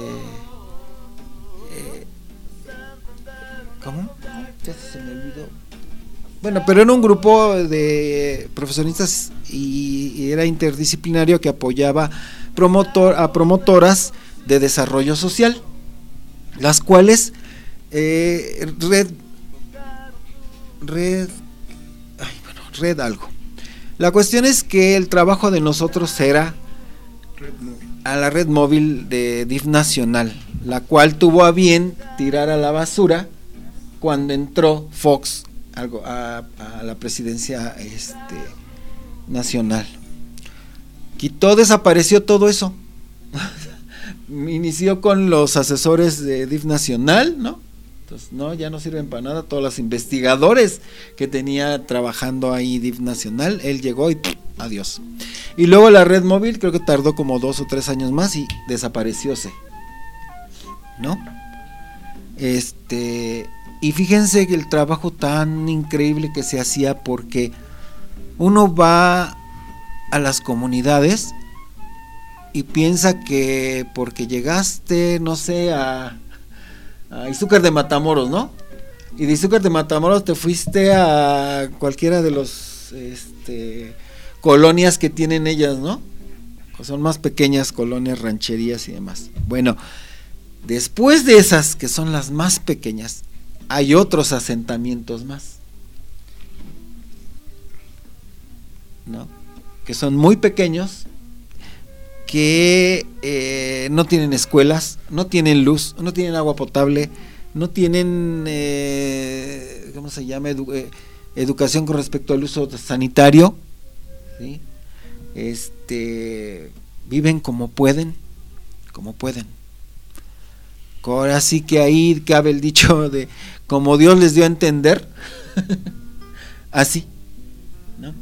eh, ¿cómo? Ya se me olvidó. Bueno, pero era un grupo de profesionistas y, y era interdisciplinario que apoyaba promotor, a promotoras de desarrollo social, las cuales eh, red red red algo. La cuestión es que el trabajo de nosotros era a la red móvil de D I F nacional, la cual tuvo a bien tirar a la basura cuando entró Fox algo, a, a la presidencia este, nacional. Quitó, desapareció todo eso. Inició con los asesores de D I F Nacional, ¿no? Entonces, no, ya no sirven para nada. Todos los investigadores que tenía trabajando ahí D I F Nacional, él llegó y ¡pum! Adiós. Y luego la red móvil, creo que tardó como dos o tres años más y desaparecióse, ¿no? Este, y fíjense que el trabajo tan increíble que se hacía, porque uno va a las comunidades y piensa que porque llegaste, no sé, a, a Izúcar de Matamoros, ¿no? Y de Izúcar de Matamoros te fuiste a cualquiera de los este, colonias que tienen ellas, ¿no? Son más pequeñas colonias, rancherías y demás. Bueno, después de esas, que son las más pequeñas, hay otros asentamientos más, ¿no? Que son muy pequeños, que eh, no tienen escuelas, no tienen luz, no tienen agua potable, no tienen, eh, ¿cómo se llama? Edu eh, educación con respecto al uso sanitario, ¿sí? Este, viven como pueden, como pueden. Ahora sí que ahí cabe el dicho de como Dios les dio a entender, así, ¿no?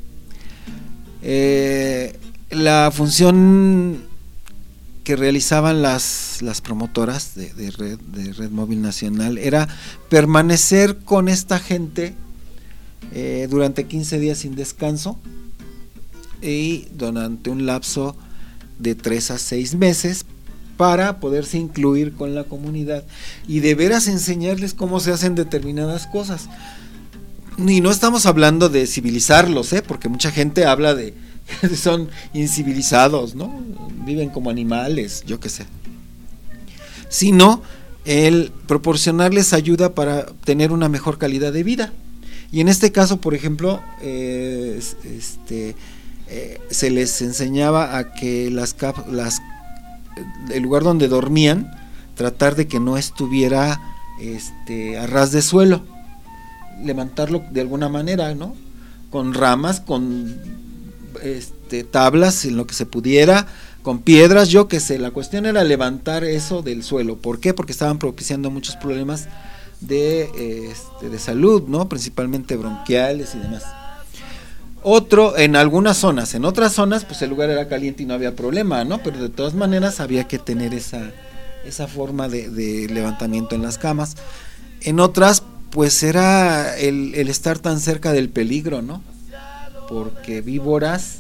Eh, la función que realizaban las, las promotoras de, de, red, de Red Móvil Nacional era permanecer con esta gente eh, durante quince días sin descanso y durante un lapso de tres a seis meses para poderse incluir con la comunidad y de veras enseñarles cómo se hacen determinadas cosas. Y no estamos hablando de civilizarlos, ¿eh? Porque mucha gente habla de que son incivilizados, ¿no? Viven como animales, yo qué sé. Sino el proporcionarles ayuda para tener una mejor calidad de vida. Y en este caso, por ejemplo, eh, este, eh, se les enseñaba a que las, cap las el lugar donde dormían, tratar de que no estuviera este, a ras de suelo, levantarlo de alguna manera, ¿no? Con ramas, con este, tablas, en lo que se pudiera, con piedras, yo qué sé. La cuestión era levantar eso del suelo. ¿Por qué? Porque estaban propiciando muchos problemas de, este, de salud, ¿no? Principalmente bronquiales y demás. Otro, en algunas zonas, en otras zonas pues el lugar era caliente y no había problema, ¿no? Pero de todas maneras había que tener esa, esa forma de, de levantamiento en las camas. En otras pues era el, el estar tan cerca del peligro, ¿no? Porque víboras,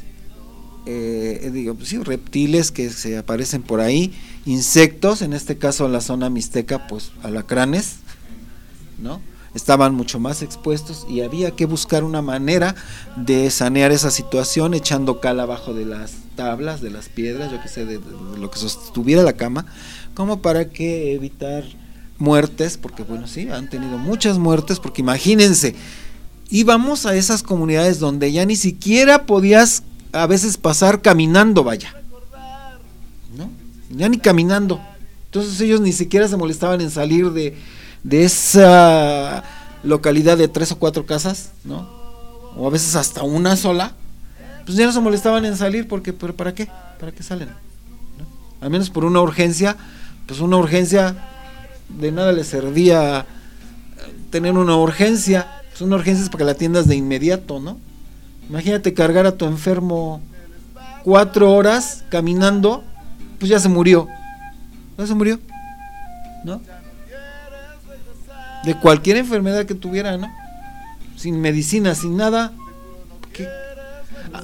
eh, digo, pues sí, reptiles que se aparecen por ahí, insectos, en este caso en la zona mixteca pues alacranes, ¿no? Estaban mucho más expuestos y había que buscar una manera de sanear esa situación echando cal abajo de las tablas, de las piedras, yo que sé, de, de lo que sostuviera la cama, como para que evitar muertes, porque bueno, sí, han tenido muchas muertes, porque imagínense, íbamos a esas comunidades donde ya ni siquiera podías a veces pasar caminando, vaya, ¿no? Ya ni caminando, entonces ellos ni siquiera se molestaban en salir de de esa localidad de tres o cuatro casas, ¿no? O a veces hasta una sola, pues ya no se molestaban en salir porque, pero ¿para qué? ¿Para qué salen? ¿No? Al menos por una urgencia, pues una urgencia de nada les servía tener una urgencia, pues una urgencia es para que la atiendas de inmediato, ¿no? Imagínate cargar a tu enfermo cuatro horas caminando, pues ya se murió, ya se murió, ¿no? De cualquier enfermedad que tuviera, ¿no? Sin medicina, sin nada. ¿Qué? Ah.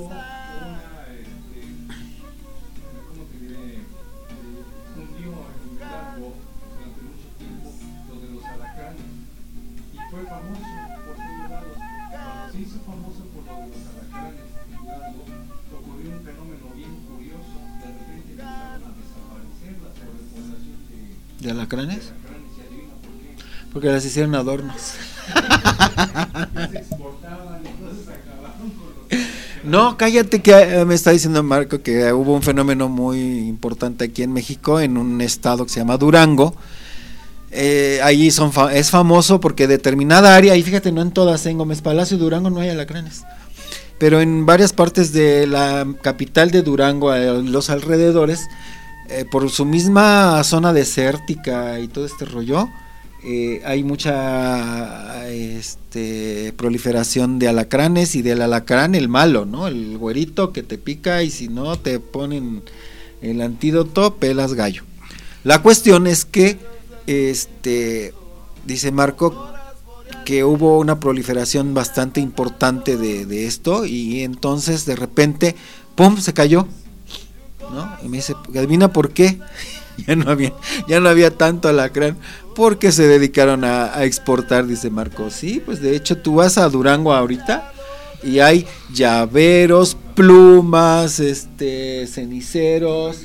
¿De alacranes? Porque las hicieron adornos. No, cállate que eh, me está diciendo Marco que hubo un fenómeno muy importante aquí en México, en un estado que se llama Durango. Eh, ahí son fa- es famoso porque determinada área, y fíjate, no en todas, en Gómez Palacio, Durango, no hay alacranes. Pero en varias partes de la capital de Durango, a los alrededores, eh, por su misma zona desértica y todo este rollo, eh, hay mucha este, proliferación de alacranes y del alacrán el malo, ¿no? El güerito que te pica y si no te ponen el antídoto, pelas gallo. La cuestión es que, este, dice Marco, que hubo una proliferación bastante importante de, de esto y entonces de repente, ¡pum!, se cayó, ¿no? Y me dice, adivina por qué. ya no había ya no había tanto alacrán porque se dedicaron a, a exportar, dice Marco. Sí, pues de hecho tú vas a Durango ahorita y hay llaveros, plumas, este, ceniceros,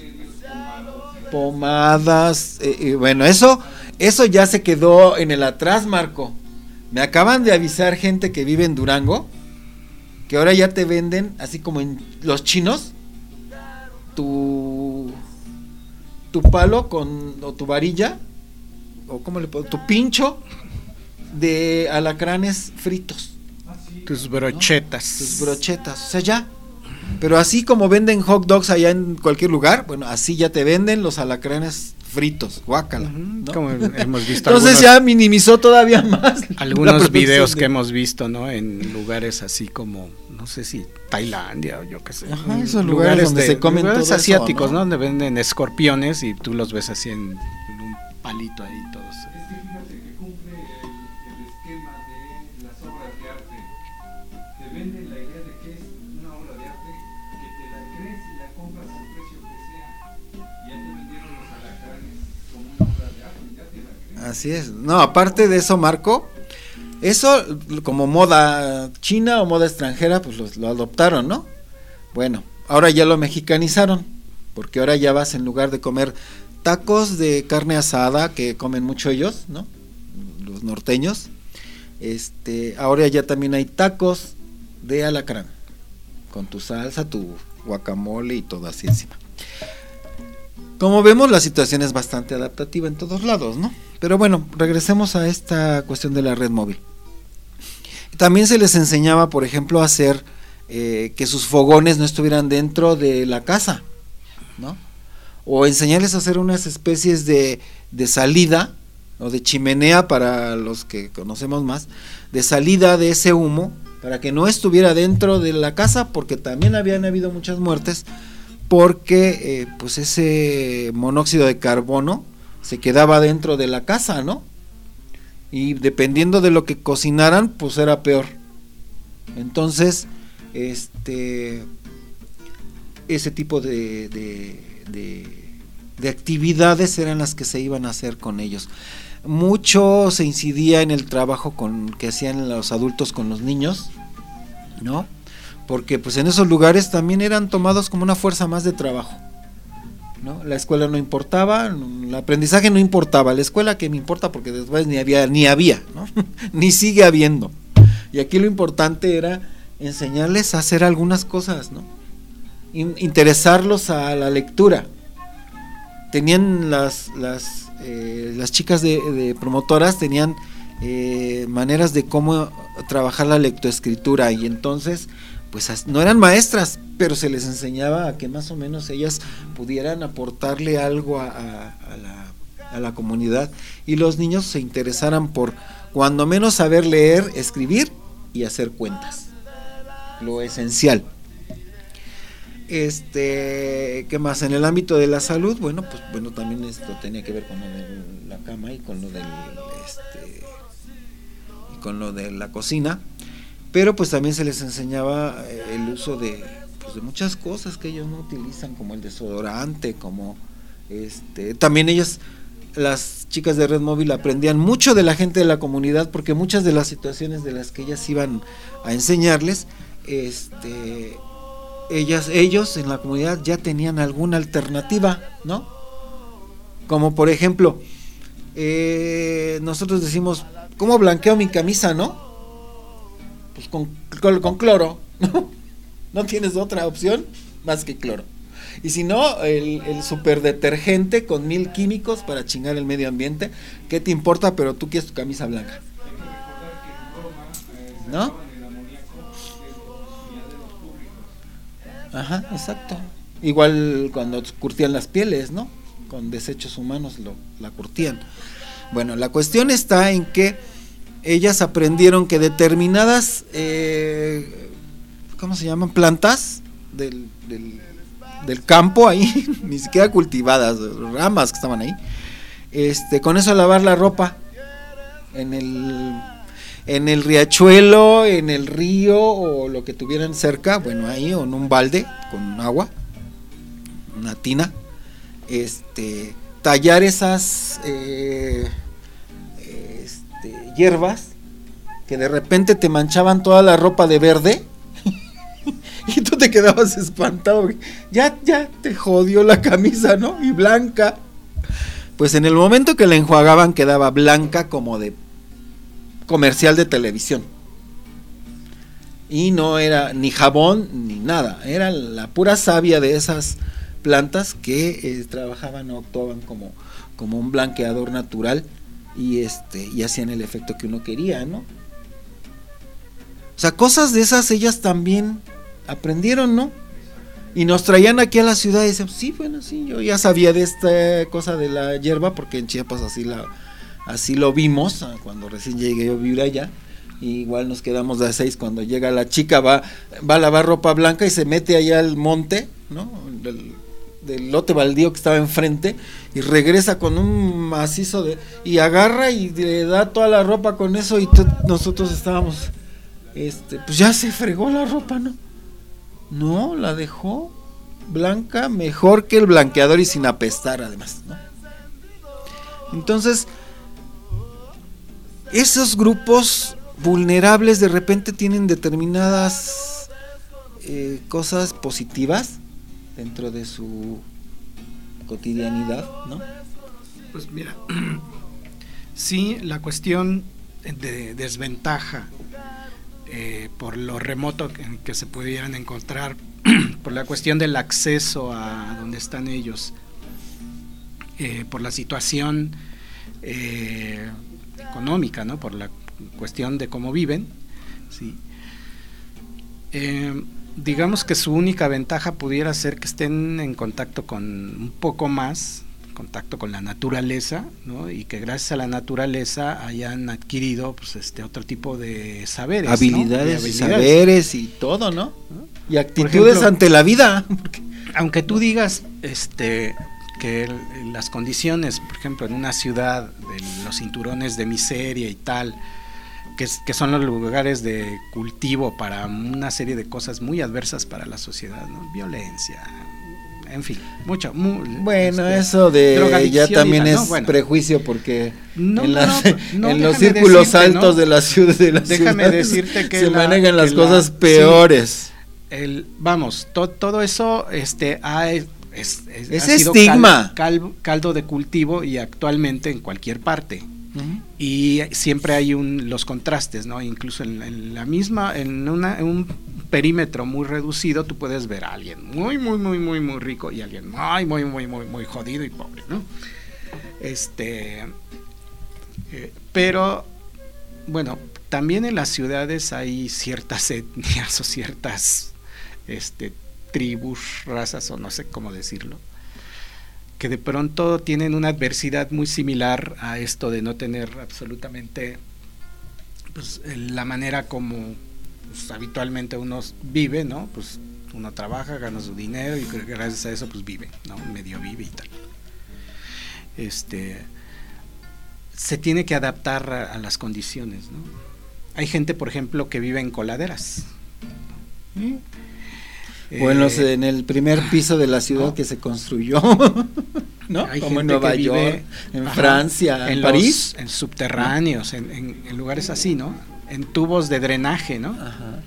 pomadas, eh, y bueno, eso eso ya se quedó en el atrás, Marco. Me acaban de avisar gente que vive en Durango que ahora ya te venden, así como en los chinos, tu tu palo con o tu varilla o cómo le puedo, tu pincho de alacranes fritos. Tus brochetas. ¿No? Tus brochetas, o sea, ya. Pero así como venden hot dogs allá en cualquier lugar, bueno, así ya te venden los alacranes fritos, guácala, ¿no? Como hemos visto. Entonces algunos, ya minimizó todavía más algunos videos de... que hemos visto, ¿no? En lugares así como, no sé si Tailandia o yo qué sé. Ajá, esos lugares, lugares donde de, se comen lugares todo asiáticos, eso, ¿no? ¿no? Donde venden escorpiones y tú los ves así en, en un palito ahí todos. Es que fíjate que cumple el, el esquema de las obras de arte. Te venden la idea de que es una obra de arte, que te la crees y la compras al precio que sea. Ya te vendieron los alacranes como una obra de arte, ya te la crees. Así es. No, aparte de eso, Marco, eso como moda china o moda extranjera, pues lo, lo adoptaron, ¿no? Bueno, ahora ya lo mexicanizaron, porque ahora ya vas, en lugar de comer tacos de carne asada, que comen mucho ellos, ¿no? Los norteños, este, ahora ya también hay tacos de alacrán, con tu salsa, tu guacamole y todo así encima. Como vemos, la situación es bastante adaptativa en todos lados, ¿no? Pero bueno, regresemos a esta cuestión de la red móvil. También se les enseñaba, por ejemplo, a hacer eh, que sus fogones no estuvieran dentro de la casa, ¿no? O enseñarles a hacer unas especies de, de salida, o de chimenea para los que conocemos más, de salida de ese humo, para que no estuviera dentro de la casa, porque también habían habido muchas muertes, porque eh, pues ese monóxido de carbono se quedaba dentro de la casa, ¿no? Y dependiendo de lo que cocinaran, pues era peor. Entonces, este, ese tipo de, de, de, de actividades eran las que se iban a hacer con ellos. Mucho se incidía en el trabajo con que hacían los adultos con los niños, ¿no? Porque pues en esos lugares también eran tomados como una fuerza más de trabajo, ¿no? La escuela no importaba, el aprendizaje no importaba, la escuela que me importa porque después ni había, ni había, ¿no? Ni sigue habiendo. Y aquí lo importante era enseñarles a hacer algunas cosas, ¿no? In- interesarlos a la lectura. Tenían las las eh, las chicas de, de promotoras tenían eh, maneras de cómo trabajar la lectoescritura, y entonces pues no eran maestras, pero se les enseñaba a que más o menos ellas pudieran aportarle algo a, a, a, la, a la comunidad, y los niños se interesaran por cuando menos saber leer, escribir y hacer cuentas, lo esencial. Este, ¿qué más? En el ámbito de la salud, bueno, pues bueno, también esto tenía que ver con lo de la cama y con lo del este y con lo de la cocina. Pero pues también se les enseñaba el uso de, pues, de muchas cosas que ellos no utilizan, como el desodorante, como este, también ellas, las chicas de Red Móvil, aprendían mucho de la gente de la comunidad, porque muchas de las situaciones de las que ellas iban a enseñarles, este, ellas, ellos en la comunidad ya tenían alguna alternativa, ¿no? Como por ejemplo, eh, nosotros decimos, ¿cómo blanqueo mi camisa, no? Pues con, con, con cloro, ¿no? No tienes otra opción más que cloro. Y si no, el, el superdetergente con mil químicos para chingar el medio ambiente. ¿Qué te importa? Pero tú quieres tu camisa blanca. ¿No? Ajá, exacto. Igual cuando curtían las pieles, ¿no? Con desechos humanos lo, la curtían. Bueno, la cuestión está en que ellas aprendieron que determinadas, eh, ¿cómo se llaman? Plantas del, del, del campo ahí, ni siquiera cultivadas, ramas que estaban ahí, este, con eso lavar la ropa en el, en el riachuelo, en el río o lo que tuvieran cerca, bueno, ahí o en un balde con agua, una tina, este, tallar esas eh, este, hierbas que de repente te manchaban toda la ropa de verde y tú te quedabas espantado, ya, ya te jodió la camisa, ¿no? Y blanca, pues en el momento que la enjuagaban quedaba blanca como de comercial de televisión y no era ni jabón ni nada, era la pura savia de esas plantas que eh, trabajaban o actuaban como, como un blanqueador natural y este y hacían el efecto que uno quería, ¿no? O sea, cosas de esas ellas también aprendieron, ¿no? Y nos traían aquí a la ciudad y decían, sí, bueno, sí, yo ya sabía de esta cosa de la hierba porque en Chiapas así la así lo vimos cuando recién llegué yo a vivir allá. Y igual nos quedamos de a seis cuando llega la chica, va va a lavar ropa blanca y se mete allá al monte, ¿no? Del, del lote baldío que estaba enfrente y regresa con un macizo de y agarra y le da toda la ropa con eso y t- nosotros estábamos este pues ya se fregó la ropa, ¿no? No, la dejó blanca mejor que el blanqueador y sin apestar además, ¿no? Entonces esos grupos vulnerables de repente tienen determinadas eh, cosas positivas dentro de su cotidianidad, ¿no? Pues mira, sí, la cuestión de desventaja eh, por lo remoto que, que se pudieran encontrar, por la cuestión del acceso a donde están ellos, eh, por la situación eh, económica, ¿no? Por la cuestión de cómo viven, sí. Eh, digamos que su única ventaja pudiera ser que estén en contacto con un poco más, contacto con la naturaleza, ¿no? Y que gracias a la naturaleza hayan adquirido pues este otro tipo de saberes, habilidades, ¿no? y saberes y todo, ¿no? ¿no? Y actitudes ejemplo, ante la vida. Aunque tú digas este que el, las condiciones, por ejemplo, en una ciudad de los cinturones de miseria y tal, Que, que son los lugares de cultivo para una serie de cosas muy adversas para la sociedad, ¿no? Violencia, en fin, mucho. Muy, bueno, este, eso de ya también tal, es ¿no? bueno, prejuicio porque no, en, las, no, no, en los círculos decirte, altos ¿no? de la ciudad, de las déjame decirte que se la, manejan las que cosas la, peores. Sí, el, vamos, to, todo eso, este, ha, es, es, es ha estigma, sido cal, cal, caldo de cultivo y actualmente en cualquier parte. Uh-huh. Y siempre hay un, los contrastes, ¿no? Incluso en, en la misma, en, una, en un perímetro muy reducido, tú puedes ver a alguien muy, muy, muy, muy, muy rico y alguien muy, muy, muy, muy, muy jodido y pobre, ¿no? Este, eh, pero, bueno, también en las ciudades hay ciertas etnias o ciertas, este, tribus, razas o no sé cómo decirlo, que de pronto tienen una adversidad muy similar a esto de no tener absolutamente pues, la manera como pues, habitualmente uno vive, ¿no? Pues uno trabaja, gana su dinero y gracias a eso pues vive, ¿no? Medio vive y tal. Este, se tiene que adaptar a, a las condiciones, ¿no? Hay gente, por ejemplo, que vive en coladeras. ¿Mm? Bueno, eh, en el primer piso de la ciudad no. que se construyó, ¿no? Hay como en Nueva York, vive, en ajá, Francia, en, en París, los, en subterráneos, ¿no? en, en, en lugares así, ¿no? En tubos de drenaje, ¿no? Ajá.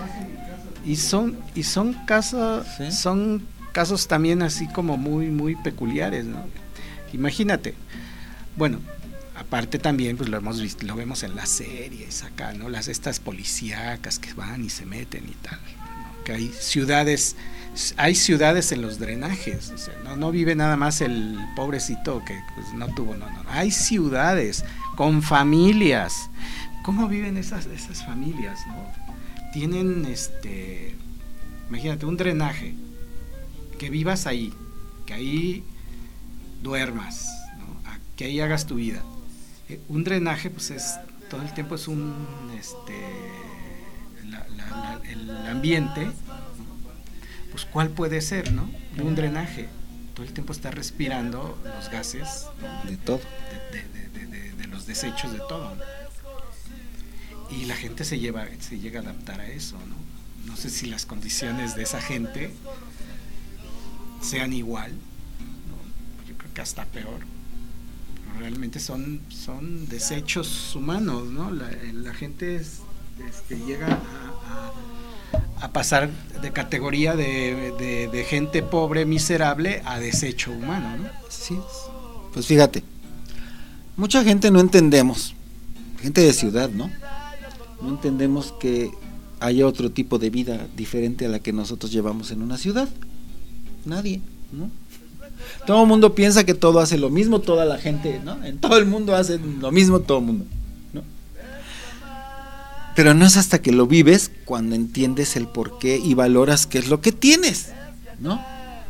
Y son y son casos, ¿sí? son casos también así como muy muy peculiares, ¿no? Imagínate, bueno. Aparte también pues lo hemos visto, lo vemos en las series acá, ¿no? Las estas policíacas que van y se meten y tal, ¿no? que hay ciudades, hay ciudades en los drenajes, o sea, no, no vive nada más el pobrecito que pues, no tuvo, no, no, hay ciudades con familias. ¿Cómo viven esas, esas familias, no? Tienen, este, imagínate, un drenaje, que vivas ahí, que ahí duermas, ¿no? Que ahí hagas tu vida. Eh, un drenaje, pues es, todo el tiempo es un, este, la, la, la, el ambiente, ¿no? Pues ¿cuál puede ser, no? Un drenaje, todo el tiempo está respirando los gases, ¿no? De todo. De, de, de, de, de los desechos de todo, ¿no? Y la gente se lleva, se llega a adaptar a eso, ¿no? No sé si las condiciones de esa gente sean igual, ¿no? Yo creo que hasta peor. Pero realmente son, son desechos humanos, ¿no? La, la gente es, este, llega a, a, a pasar de categoría de, de, de gente pobre, miserable, a desecho humano, ¿no? Así es. Pues fíjate, mucha gente no entendemos, gente de ciudad, ¿no? No entendemos que haya otro tipo de vida diferente a la que nosotros llevamos en una ciudad. Nadie, ¿no? Todo el mundo piensa que todo hace lo mismo, toda la gente, ¿no? En todo el mundo hacen lo mismo todo el mundo, ¿no? Pero no es hasta que lo vives cuando entiendes el porqué y valoras qué es lo que tienes, ¿no?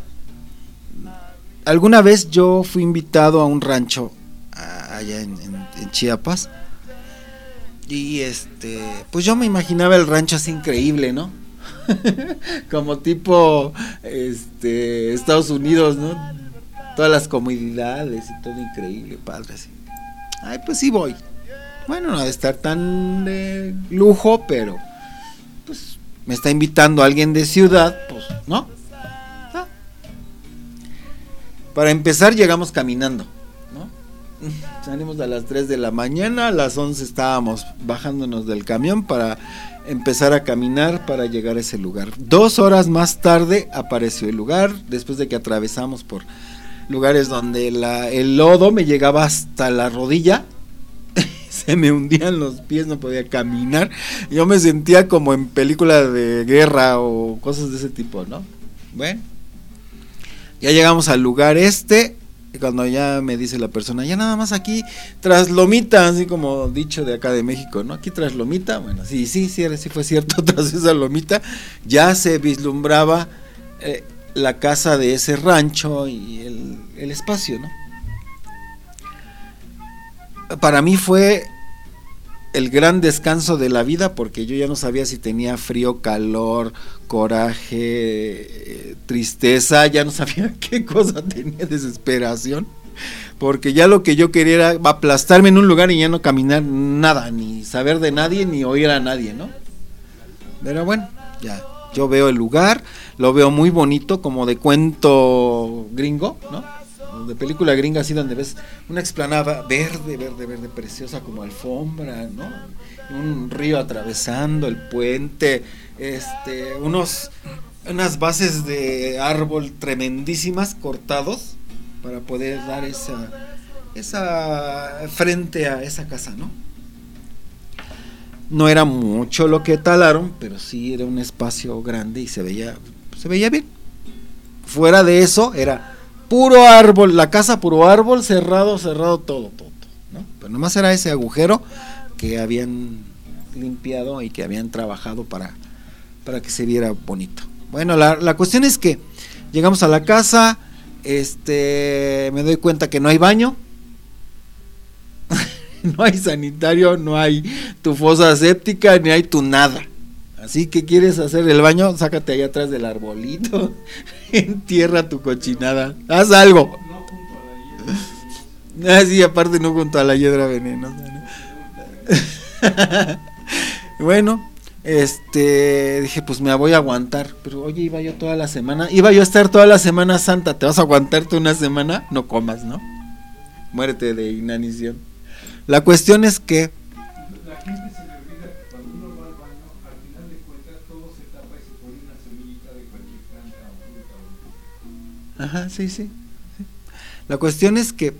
Alguna vez yo fui invitado a un rancho allá en, en, en Chiapas. Y este, pues yo me imaginaba el rancho así increíble, ¿no? Como tipo este Estados Unidos, ¿no? Todas las comodidades y todo increíble, padre, así. Ay, pues sí voy. Bueno, no debe estar tan de lujo, pero pues me está invitando alguien de ciudad, pues, ¿no? Ah. Para empezar llegamos caminando. Salimos a las tres de la mañana, a las once estábamos bajándonos del camión para empezar a caminar para llegar a ese lugar. Dos horas más tarde apareció el lugar, después de que atravesamos por lugares donde la, el lodo me llegaba hasta la rodilla, se me hundían los pies, no podía caminar, yo me sentía como en película de guerra o cosas de ese tipo, ¿no? Bueno, ya llegamos al lugar este. Y cuando ya me dice la persona, ya nada más aquí tras Lomita, así como dicho de acá de México, ¿no? Aquí tras Lomita, bueno, sí, sí, sí, sí fue cierto, tras esa Lomita ya se vislumbraba eh, la casa de ese rancho y el, el espacio, ¿no? Para mí fue el gran descanso de la vida, porque yo ya no sabía si tenía frío, calor, coraje, eh, tristeza, ya no sabía qué cosa tenía, desesperación, porque ya lo que yo quería era aplastarme en un lugar y ya no caminar nada, ni saber de nadie, ni oír a nadie, ¿no? Pero bueno, ya, yo veo el lugar, lo veo muy bonito, como de cuento gringo, ¿no? De película gringa, así donde ves una explanada verde, verde, verde, preciosa como alfombra, ¿no? Un río atravesando el puente, este, unos, unas bases de árbol tremendísimas cortados para poder dar esa, esa frente a esa casa, ¿no? No era mucho lo que talaron, pero sí era un espacio grande y se veía, se veía bien. Fuera de eso era puro árbol, la casa puro árbol, cerrado, cerrado, todo, todo, todo, ¿no? Pero nomás era ese agujero que habían limpiado y que habían trabajado para, para que se viera bonito. Bueno, la, la cuestión es que llegamos a la casa, este, me doy cuenta que no hay baño, no hay sanitario, no hay tu fosa séptica, ni hay tu nada. Así que quieres hacer el baño, sácate ahí atrás del arbolito, entierra tu cochinada, haz algo. No junto a la hiedra. Ah, sí, aparte no junto a la hiedra venenosa, ¿no? Bueno, este, dije, pues me voy a aguantar, pero oye, iba yo toda la semana, iba yo a estar toda la Semana Santa, ¿te vas a aguantarte una semana? No comas, ¿no? Muérete de inanición. La cuestión es que La gente se le olvida que cuando uno va al baño, al final de cuentas todo se tapa y se pone una semillita de cualquier planta o fruta. Ajá, sí, sí, sí. La cuestión es que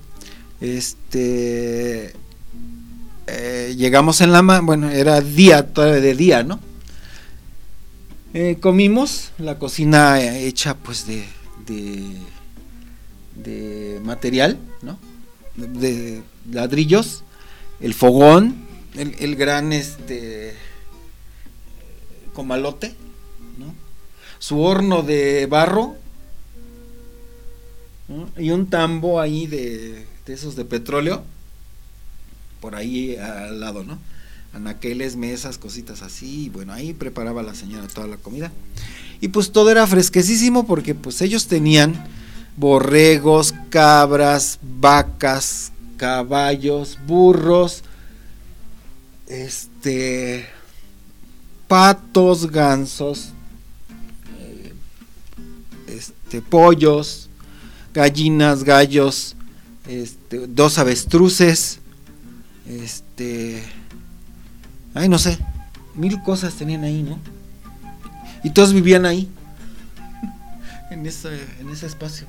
este eh, llegamos en la ma- bueno, era día, todavía de día, ¿no? Eh, comimos, la cocina hecha pues de, de, de material, ¿no? De, de ladrillos, el fogón, el, el gran este comalote, ¿no? Su horno de barro, ¿no? Y un tambo ahí de, de esos de petróleo por ahí al lado, ¿no? Anaqueles, mesas, cositas así, y bueno, ahí preparaba la señora toda la comida. Y pues todo era fresquecísimo porque pues ellos tenían borregos, cabras, vacas, caballos, burros, este, patos, gansos, eh, este, pollos, gallinas, gallos, este, dos avestruces, este, ay, no sé, mil cosas tenían ahí, ¿no? Y todos vivían ahí, en ese, en ese espacio.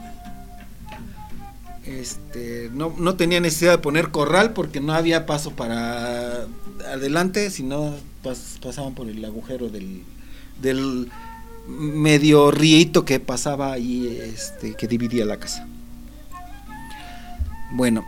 Este, no, no tenía necesidad de poner corral porque no había paso para adelante, sino pas, pasaban por el agujero del, del medio río que pasaba ahí, este, que dividía la casa. Bueno,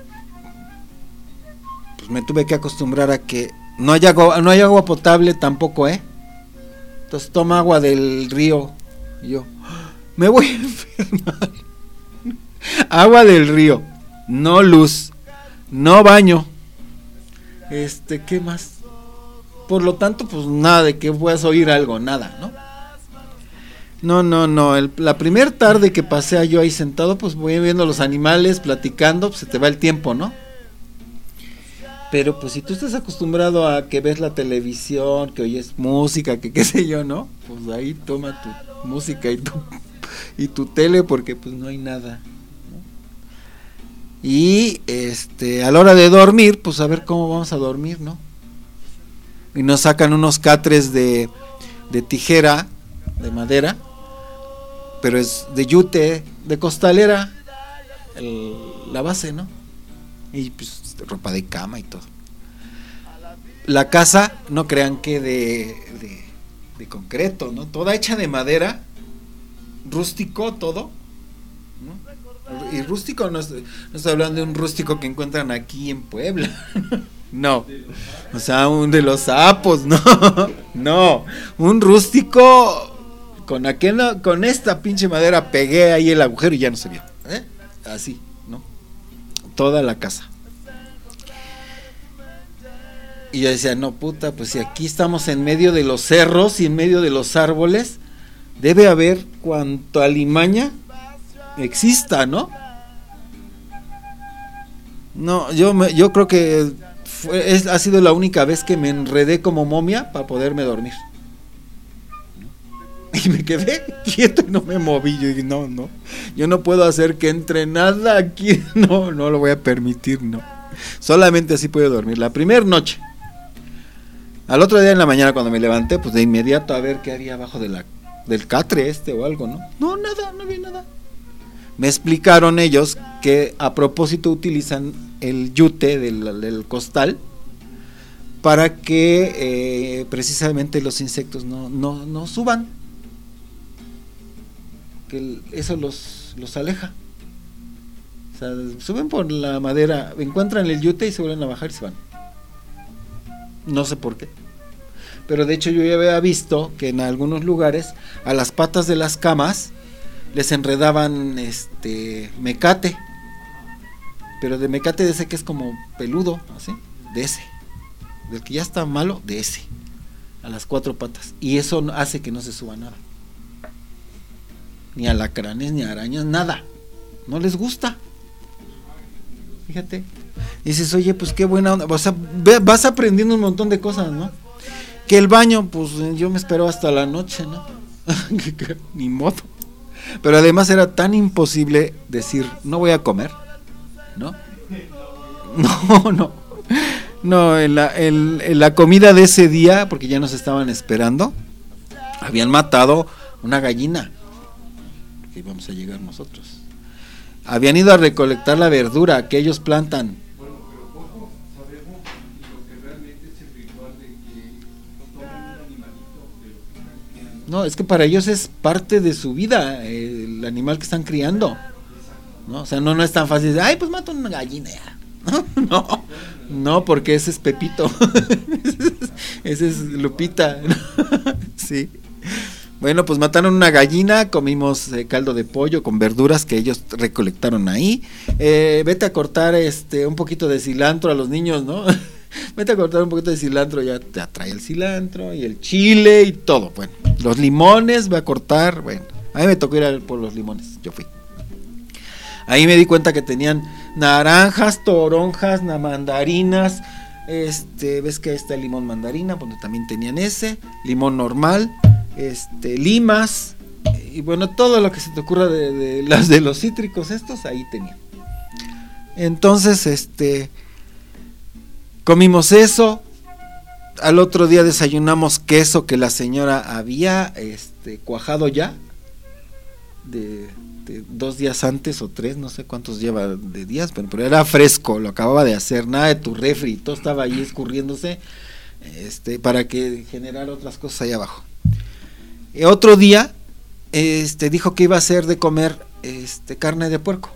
pues me tuve que acostumbrar a que no hay agua, no hay agua potable tampoco, ¿eh? Entonces toma agua del río. Y yo, me voy a enfermar. Agua del río, no luz, no baño. Este, ¿qué más? Por lo tanto, pues nada de que puedas oír algo, nada, ¿no? No, no, no. El, la primera tarde que pasé yo ahí sentado, pues voy viendo los animales, platicando, pues se te va el tiempo, ¿no? Pero pues si tú estás acostumbrado a que ves la televisión, que oyes música, que qué sé yo, ¿no? Pues ahí toma tu música y tu, y tu tele porque pues no hay nada, ¿no? Y este, a la hora de dormir, pues a ver cómo vamos a dormir, ¿no? Y nos sacan unos catres de, de tijera, de madera, pero es de yute, de costalera, el, la base, ¿no? Y pues ropa de cama y todo. La casa, no crean que de, de, de concreto, ¿no? Toda hecha de madera, rústico todo, ¿no? Y rústico no, es, no estoy hablando de un rústico que encuentran aquí en Puebla. No, o sea, un de los sapos, no, no, un rústico con aquel, con esta pinche madera pegué ahí el agujero y ya no se vio, ¿eh? Así, ¿no? Toda la casa. Y yo decía, no puta, pues si aquí estamos en medio de los cerros y en medio de los árboles, debe haber cuanto alimaña exista, ¿no? No, yo me, yo creo que fue, es, ha sido la única vez que me enredé como momia para poderme dormir. Y me quedé quieto y no me moví. Yo dije, no, no, yo no puedo hacer que entre nada aquí, no, no lo voy a permitir, no. Solamente así puedo dormir. La primera noche. Al otro día en la mañana cuando me levanté, pues de inmediato a ver qué había abajo de la, del catre este o algo, ¿no? No, nada, no había nada. Me explicaron ellos que a propósito utilizan el yute del, del costal para que eh, precisamente los insectos no, no, no suban, que el, eso los, los aleja. O sea, suben por la madera, encuentran el yute y se vuelven a bajar y se van. No sé por qué, pero de hecho yo ya había visto que en algunos lugares a las patas de las camas les enredaban este mecate, pero de mecate de ese que es como peludo, así, de ese, del que ya está malo, de ese, a las cuatro patas, y eso hace que no se suba nada, ni alacranes, ni arañas, nada, no les gusta. Fíjate, dices, oye, pues qué buena onda, o sea, vas aprendiendo un montón de cosas, ¿no? Que el baño, pues yo me espero hasta la noche, ¿no? Ni modo. Pero además era tan imposible decir, no voy a comer, ¿no? No, no. No, en la, en, en la comida de ese día, porque ya nos estaban esperando, habían matado una gallina, que íbamos a llegar nosotros. Habían ido a recolectar la verdura que ellos plantan. Bueno, pero poco sabemos lo que realmente es el ritual de que tomen un animalito de los que están No, es que para ellos es parte de su vida, eh, el animal que están criando, ¿no? O sea, no, no es tan fácil de, ay, pues mato una gallina ya. No, no, porque ese es Pepito, ese es Lupita, sí. Bueno, pues mataron una gallina, comimos eh, caldo de pollo con verduras que ellos recolectaron ahí. Eh, vete a cortar este un poquito de cilantro a los niños, ¿no? Vete a cortar un poquito de cilantro, ya te atrae el cilantro y el chile y todo. Bueno, los limones voy a cortar, bueno, a mí me tocó ir a, por los limones, yo fui. Ahí me di cuenta que tenían naranjas, toronjas, mandarinas, este, ves que ahí está el limón mandarina, donde también tenían ese, limón normal, este, limas, y bueno, todo lo que se te ocurra de, de las de los cítricos estos, ahí tenían. Entonces, este, comimos eso, al otro día desayunamos queso que la señora había, este, cuajado ya, de... dos días antes o tres, no sé cuántos lleva de días, pero, pero era fresco, lo acababa de hacer, nada de tu refri, todo estaba ahí escurriéndose, este, para que generara otras cosas ahí abajo. Y otro día, este, dijo que iba a hacer de comer, este, carne de puerco,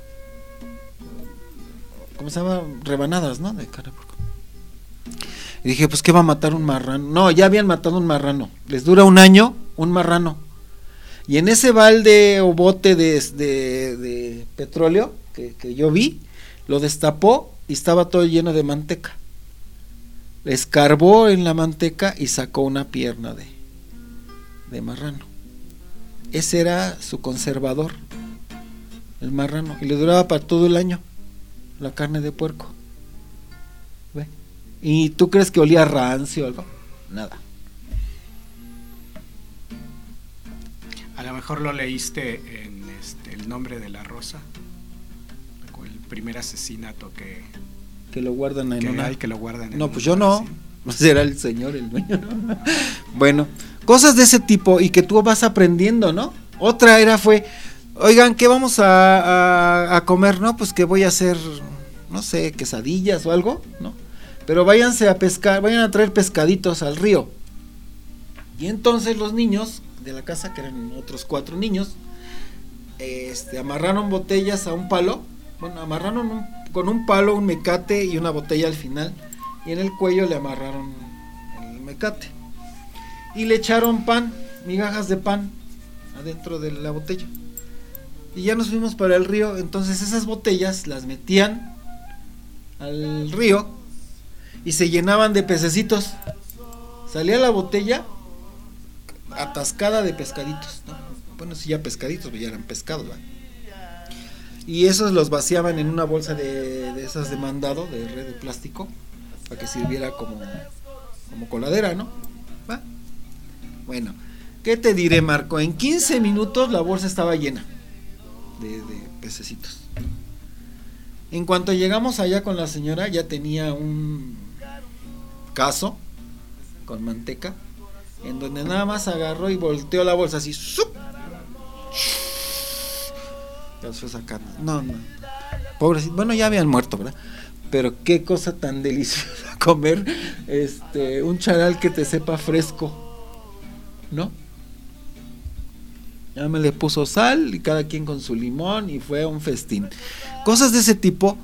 ¿cómo se llama? Rebanadas, ¿no? De carne de puerco. Y dije, pues, ¿qué va a matar un marrano? No, ya habían matado un marrano, les dura un año un marrano. Y en ese balde o bote de, de, de petróleo que, que yo vi, lo destapó y estaba todo lleno de manteca. Le escarbó en la manteca y sacó una pierna de, de marrano. Ese era su conservador, el marrano, y le duraba para todo el año la carne de puerco. ¿Ve? ¿Y tú crees que olía rancio o algo? Nada. A lo mejor lo leíste en este, El nombre de la rosa, con el primer asesinato que que lo guardan en que una... hay, que lo guardan en no, un pues yo no, así. Será el señor el dueño. Bueno, cosas de ese tipo y que tú vas aprendiendo, ¿no? Otra era fue, oigan, ¿qué vamos a, a, a comer? No, pues que voy a hacer, no sé, quesadillas o algo, ¿no? Pero váyanse a pescar, vayan a traer pescaditos al río. Y entonces los niños de la casa, que eran otros cuatro niños, este, amarraron botellas a un palo, bueno, amarraron un, con un palo un mecate y una botella al final, y en el cuello le amarraron el mecate, y le echaron pan, migajas de pan, adentro de la botella, y ya nos fuimos para el río. Entonces esas botellas las metían al río, y se llenaban de pececitos, salía la botella atascada de pescaditos, ¿no? Bueno, sí, ya pescaditos, ya eran pescados, ¿verdad? Y esos los vaciaban en una bolsa de, de esas de mandado, de red de plástico, para que sirviera como, como coladera, ¿no? ¿Va? Bueno, ¿qué te diré, Marco? En quince minutos la bolsa estaba llena de, de pececitos. En cuanto llegamos allá con la señora, ya tenía un cazo con manteca, en donde nada más agarró y volteó la bolsa así, ¡sup! Ya fue sacando. No, no. Pobrecito. Bueno, ya habían muerto, ¿verdad? Pero qué cosa tan deliciosa comer este un charal que te sepa fresco, ¿no? Ya me le puso sal y cada quien con su limón y fue un festín. Cosas de ese tipo.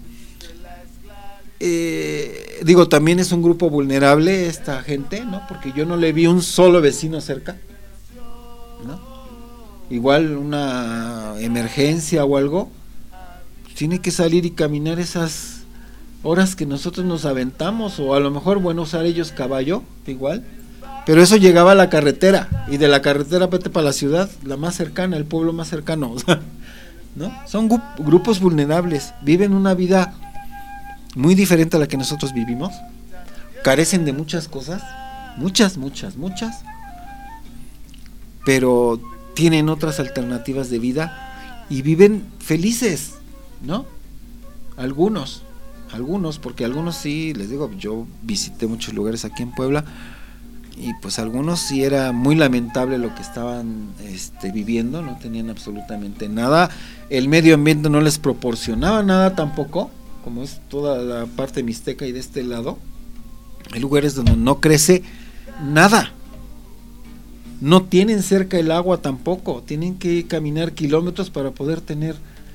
Eh, digo, también es un grupo vulnerable esta gente, ¿no? Porque yo no le vi un solo vecino cerca, ¿no? Igual una emergencia o algo, tiene que salir y caminar esas horas que nosotros nos aventamos, o a lo mejor, bueno, usar ellos caballo, igual, pero eso llegaba a la carretera, y de la carretera vete para la ciudad, la más cercana, el pueblo más cercano, ¿no? Son gu- grupos vulnerables, viven una vida muy diferente a la que nosotros vivimos, carecen de muchas cosas, muchas, muchas, muchas, pero tienen otras alternativas de vida y viven felices, ¿no? Algunos, algunos, porque algunos sí, les digo, yo visité muchos lugares aquí en Puebla y pues algunos sí era muy lamentable lo que estaban este, viviendo, no tenían absolutamente nada, el medio ambiente no les proporcionaba nada tampoco, como es toda la parte mixteca y de este lado, hay lugares donde no crece nada, no tienen cerca el agua tampoco, tienen que caminar kilómetros para poder tener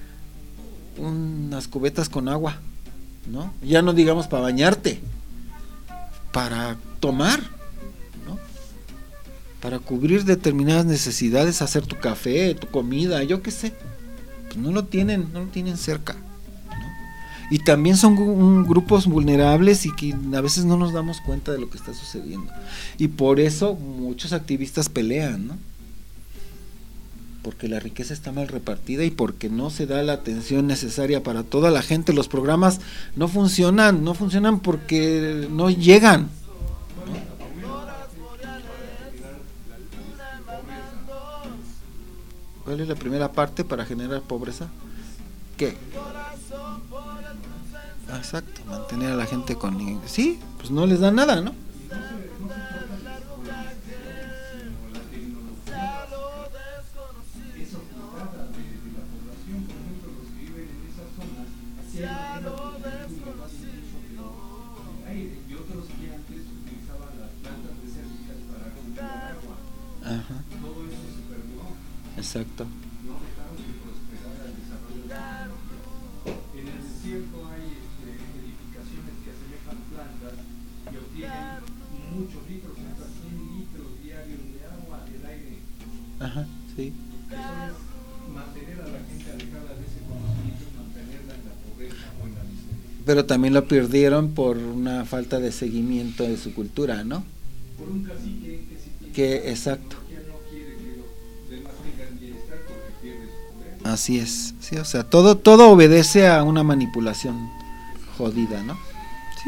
unas cubetas con agua, ¿no? Ya no digamos para bañarte, para tomar, ¿no? Para cubrir determinadas necesidades, hacer tu café, tu comida, yo qué sé, pues no lo tienen, no lo tienen cerca, ¿no? Y también son un, grupos vulnerables y que a veces no nos damos cuenta de lo que está sucediendo, y por eso muchos activistas pelean, ¿no? Porque la riqueza está mal repartida y porque no se da la atención necesaria para toda la gente. Los programas no funcionan, no funcionan porque no llegan, ¿no? ¿Cuál es la primera parte para generar pobreza? ¿Qué? Ah, exacto, mantener a la gente con... Sí, pues no les da nada, ¿no? Ajá. Todo eso se perdió. Exacto. No dejaron de prosperar al desarrollo humano. En el desierto hay este, edificaciones que asemejan plantas y obtienen muchos litros, hasta cien litros diarios de agua del aire. Ajá, sí. Eso es mantener a la gente alejada de ese conocimiento y mantenerla en la pobreza o en la miseria. Pero también lo perdieron por una falta de seguimiento de su cultura, ¿no? Por un cacique que si tiene Que, exacto. no quiere que los demás tengan bienestar porque pierde su poder. Así es, sí, o sea, todo, todo obedece a una manipulación jodida, ¿no? Sí.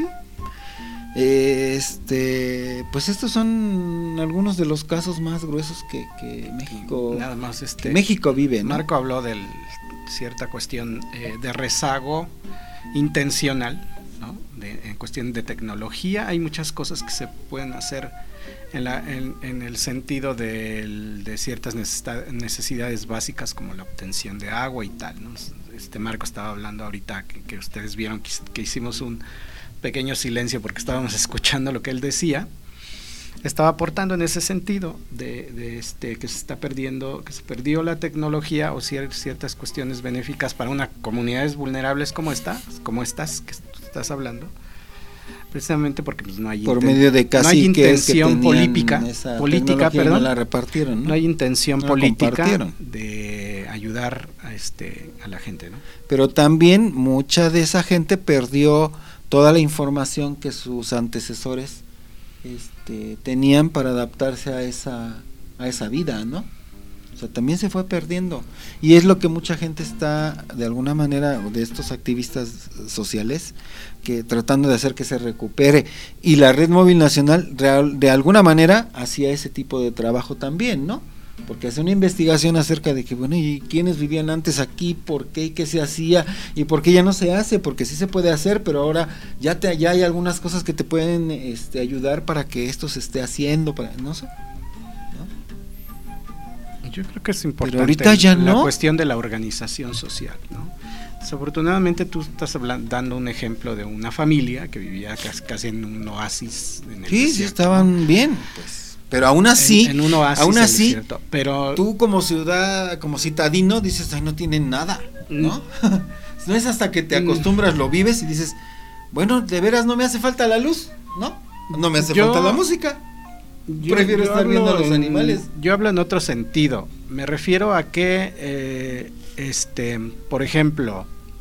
Este, pues estos son algunos de los casos más gruesos que, que México, nada más este que México vive, ¿no? Marco habló de cierta cuestión eh, de rezago intencional, ¿no? De, en cuestión de tecnología hay muchas cosas que se pueden hacer en, la, en, en el sentido de, de ciertas necesidades básicas como la obtención de agua y tal, ¿no? Este Marco estaba hablando ahorita que, que ustedes vieron que, que hicimos un pequeño silencio porque estábamos escuchando lo que él decía. Estaba aportando en ese sentido de, de este que se está perdiendo, que se perdió la tecnología o cier, ciertas cuestiones benéficas para unas comunidades vulnerables como esta, como estas que estás hablando, precisamente porque pues, no hay por medio de no hay intención que política, política, perdón, no la repartieron, ¿no? No hay intención no política de ayudar a este a la gente, ¿no? Pero también mucha de esa gente perdió toda la información que sus antecesores este, tenían para adaptarse a esa a esa vida, ¿no? O sea, también se fue perdiendo y es lo que mucha gente está de alguna manera, de estos activistas sociales, que tratando de hacer que se recupere, y la Red Móvil Nacional real, de alguna manera hacía ese tipo de trabajo también, ¿no? Porque hace una investigación acerca de que, bueno, ¿y quiénes vivían antes aquí? ¿Por qué? ¿Y qué se hacía? ¿Y por qué ya no se hace? Porque sí se puede hacer, pero ahora ya te ya hay algunas cosas que te pueden este, ayudar para que esto se esté haciendo, para, no sé. Yo creo que es importante pero ahorita ya la no. cuestión de la organización social, ¿no? Desafortunadamente tú estás hablando, dando un ejemplo de una familia que vivía casi, casi en un oasis en el sí, desierto, sí estaban ¿no? bien, pues. Pero aún así, en, en un oasis aún así, desierto, pero tú como ciudad, como citadino dices, ay, no tienen nada, ¿no? No es hasta que te acostumbras, lo vives y dices, bueno, de veras no me hace falta la luz, ¿no? No me hace yo, falta la música. Yo, prefiero yo estar viendo a los en, animales. Yo hablo en otro sentido. Me refiero a que, eh, este, por ejemplo,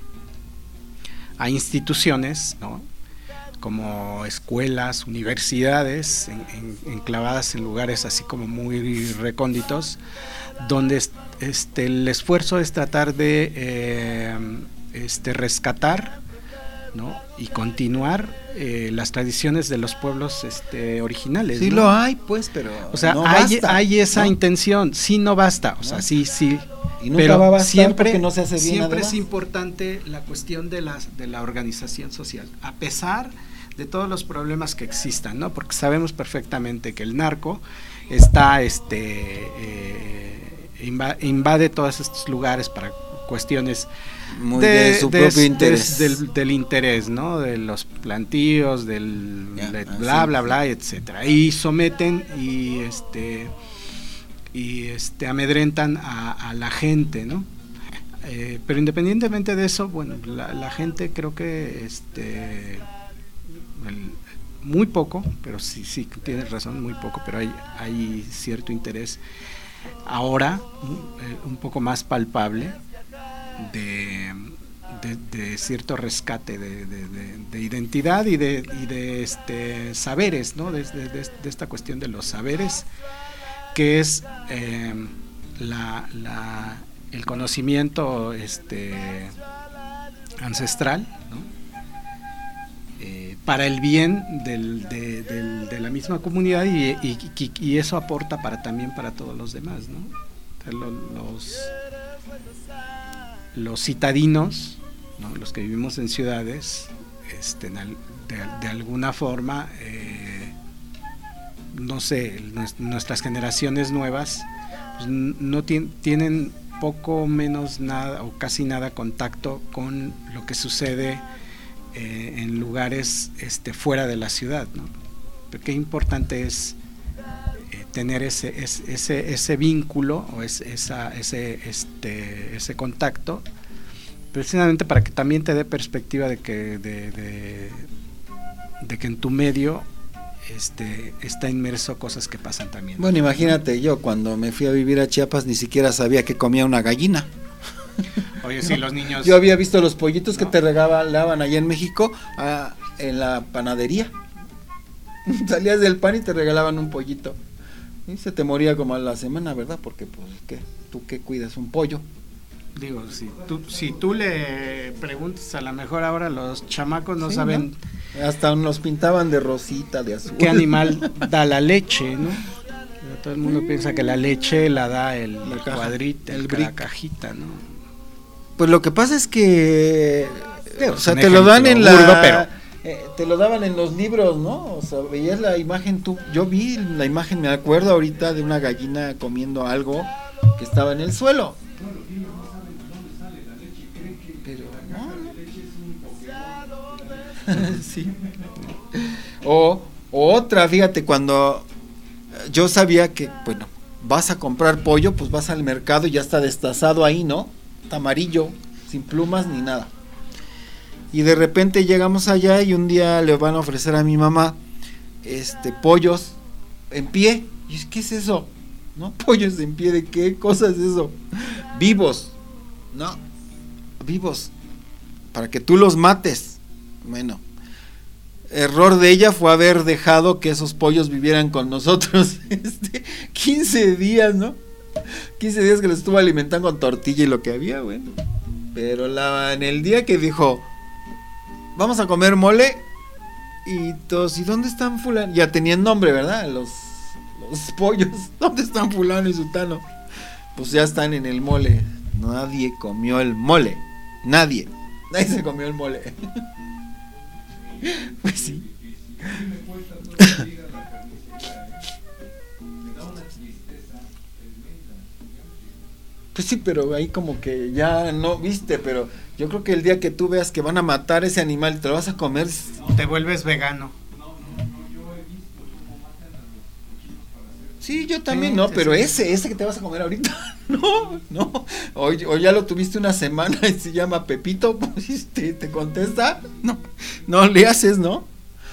a instituciones, ¿no? Como escuelas, universidades, en, en, enclavadas en lugares así como muy recónditos, donde este, el esfuerzo es tratar de eh, este, rescatar, ¿no? Y continuar eh, las tradiciones de los pueblos este, originales. Sí, ¿no? Lo hay, pues, pero o sea, no hay, basta, hay esa ¿no? intención, sí no basta, o ¿no? sea, sí, sí. Y nunca pero va a bastar siempre, porque no se hace bien. Siempre además. Es importante la cuestión de la, de la organización social, a pesar de todos los problemas que existan, ¿no? Porque sabemos perfectamente que el narco está, este, eh, invade, invade todos estos lugares para cuestiones Muy de, de su de, propio de, interés. de, del, del interés, ¿no? De los plantíos, del ya, de así, bla bla sí. bla, etcétera. Y someten y este y este, amedrentan a, a la gente, ¿no? Eh, pero independientemente de eso, bueno, la, la gente creo que este, el, muy poco, pero sí, sí, tienes razón, muy poco, pero hay, hay cierto interés ahora, eh, un poco más palpable, de, de, de cierto rescate de, de, de, de identidad y de, y de este, saberes, ¿no? De, de, de, de esta cuestión de los saberes, que es eh, la, la, el conocimiento este, ancestral, ¿no? Eh, para el bien del, de, del, de la misma comunidad y, y, y, y eso aporta para también para todos los demás, ¿no? O sea, lo, los, los citadinos, ¿no? Los que vivimos en ciudades, este, de, de alguna forma, eh, no sé, nuestras generaciones nuevas pues, no tien, tienen poco menos nada o casi nada contacto con lo que sucede eh, en lugares este, fuera de la ciudad, ¿no? Pero qué importante es eh, tener ese, ese, ese, ese vínculo o es, esa, ese, este, ese contacto, precisamente para que también te dé perspectiva de que, de, de, de que en tu medio Este, está inmerso cosas que pasan también. Bueno, imagínate, yo cuando me fui a vivir a Chiapas ni siquiera sabía que comía una gallina. Oye, sí, los niños... Yo había visto los pollitos, ¿no?, que te regalaban allá en México, a, en la panadería. Salías del pan y te regalaban un pollito. Y se te moría como a la semana, ¿verdad? Porque, pues, ¿qué? ¿Tú qué cuidas? ¿Un pollo? Digo, si tú, si tú le preguntas, a lo mejor ahora los chamacos no sí, saben... ¿no? Hasta nos pintaban de rosita, de azul. ¿Qué animal da la leche, no? Todo el mundo piensa que la leche la da el, el cuadrito, el la cajita, ¿no? Pues lo que pasa es que... Pero, o sea, te lo dan en burdo, la... pero... Eh, te lo daban en los libros, ¿no? O sea, veías la imagen tú. Yo vi la imagen, me acuerdo ahorita, de una gallina comiendo algo que estaba en el suelo. Pero no, no. Sí. O, o otra, fíjate, cuando yo sabía que, bueno, vas a comprar pollo, pues vas al mercado y ya está destazado ahí, ¿no? Está amarillo, sin plumas ni nada. Y de repente llegamos allá y un día le van a ofrecer a mi mamá este pollos en pie. Y ¿qué es eso? ¿No? Pollos en pie, ¿de qué cosa es eso? Vivos, ¿no? Vivos, para que tú los mates. Bueno, error de ella fue haber dejado que esos pollos vivieran con nosotros este, quince días, ¿no? quince días que los estuvo alimentando con tortilla y lo que había, bueno. Pero la, en el día que dijo, vamos a comer mole, y todos, ¿y dónde están fulano? Ya tenían nombre, ¿verdad? Los, los pollos, ¿dónde están fulano y sutano? Pues ya están en el mole. Nadie comió el mole, nadie, nadie se comió el mole. Pues sí. Pues sí, pero ahí como que ya no viste, pero yo creo que el día que tú veas que van a matar ese animal y te lo vas a comer, te vuelves vegano. Sí, yo también, sí, no, sí, pero sí. ese, ese que te vas a comer ahorita, no, no, o, o ya lo tuviste una semana y se llama Pepito, pues te, te contesta, no, no le haces, ¿no?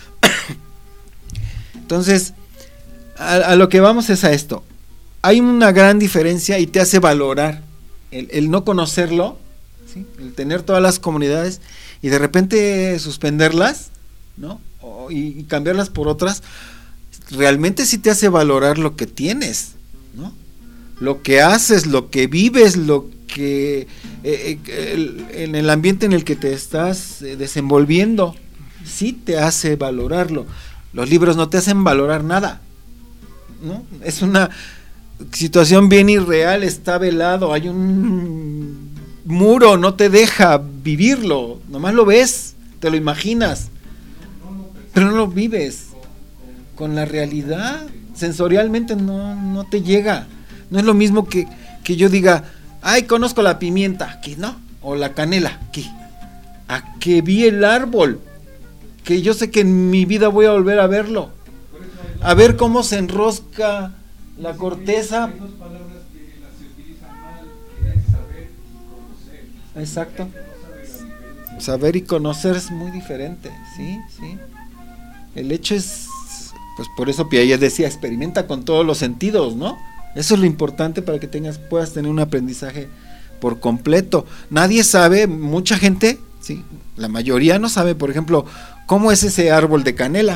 Entonces, a, a lo que vamos es a esto, hay una gran diferencia y te hace valorar el, el no conocerlo, ¿sí? El tener todas las comunidades y de repente suspenderlas, ¿no? O, y, y cambiarlas por otras. Realmente sí te hace valorar lo que tienes, ¿no? Lo que haces, lo que vives, lo que eh, el, en el ambiente en el que te estás eh, desenvolviendo, sí te hace valorarlo. Los libros no te hacen valorar nada, ¿no? Es una situación bien irreal, está velado, hay un muro, no te deja vivirlo, nomás lo ves, te lo imaginas, pero no lo vives. Con la realidad, sensorialmente no, no te llega. No es lo mismo que, que yo diga, ay, conozco la pimienta, que no, o la canela, que a que vi el árbol, que yo sé que en mi vida voy a volver a verlo, a ver cómo se enrosca La corteza. Hay dos palabras que las se utilizan mal, que es saber y conocer. Exacto. La gente no sabe la diferencia. Saber y conocer es muy diferente, sí, sí. El hecho es, pues por eso Piaget decía, experimenta con todos los sentidos, ¿no? Eso es lo importante para que tengas, puedas tener un aprendizaje por completo. Nadie sabe, mucha gente, sí, la mayoría no sabe, por ejemplo, cómo es ese árbol de canela,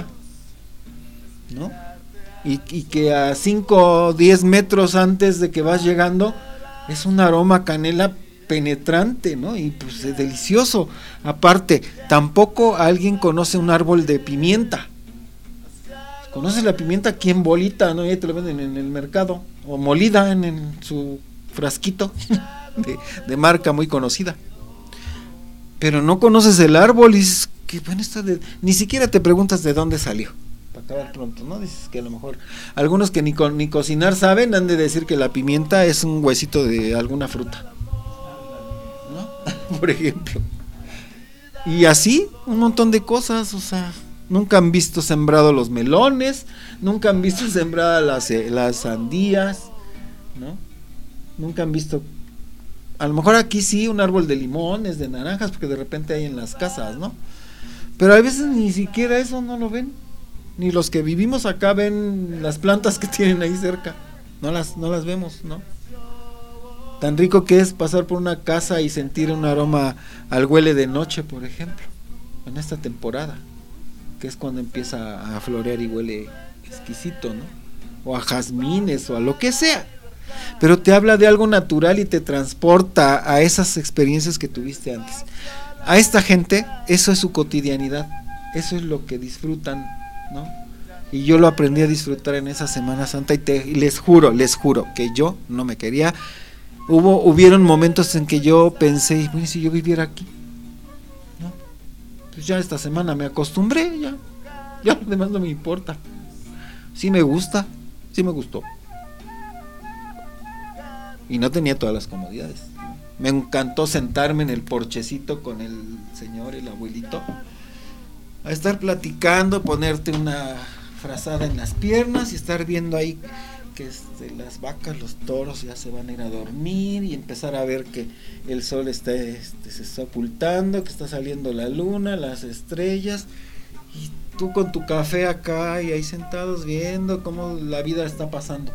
¿no? Y, y que a cinco o diez metros antes de que vas llegando, es un aroma a canela penetrante, ¿no? Y pues es delicioso. Aparte, tampoco alguien conoce un árbol de pimienta. Conoces la pimienta aquí en bolita, ¿no? Y ahí te lo venden en el mercado, o molida en, en su frasquito de, de marca muy conocida. Pero no conoces el árbol y dices, que bueno, está de... ni siquiera te preguntas de dónde salió. Para acabar pronto, ¿no? Dices que a lo mejor algunos que ni, co- ni cocinar saben han de decir que la pimienta es un huesito de alguna fruta, ¿no? Por ejemplo. Y así, un montón de cosas, o sea, nunca han visto sembrado los melones, nunca han visto sembradas las, eh, las sandías, ¿no? Nunca han visto, a lo mejor aquí sí, un árbol de limones, de naranjas, porque de repente hay en las casas, ¿no? Pero a veces ni siquiera eso no lo ven, ni los que vivimos acá ven las plantas que tienen ahí cerca, no las, no las vemos, ¿no? Tan rico que es pasar por una casa y sentir un aroma al huele de noche, por ejemplo, en esta temporada, que es cuando empieza a florear y huele exquisito, ¿no? O a jazmines o a lo que sea, pero te habla de algo natural y te transporta a esas experiencias que tuviste antes. A esta gente eso es su cotidianidad, eso es lo que disfrutan, ¿no? Y yo lo aprendí a disfrutar en esa Semana Santa y, te, y les juro, les juro que yo no me quería. Hubo, hubieron momentos en que yo pensé, bueno, si yo viviera aquí, ¿no? Pues ya esta semana me acostumbré, ya, ya lo demás no me importa. Sí me gusta, sí me gustó. Y no tenía todas las comodidades. Me encantó sentarme en el porchecito con el señor, el abuelito, a estar platicando, ponerte una frazada en las piernas y estar viendo ahí que este, las vacas, los toros ya se van a ir a dormir y empezar a ver que el sol está, este, se está ocultando, que está saliendo la luna, las estrellas, y tú con tu café acá y ahí sentados viendo cómo la vida está pasando.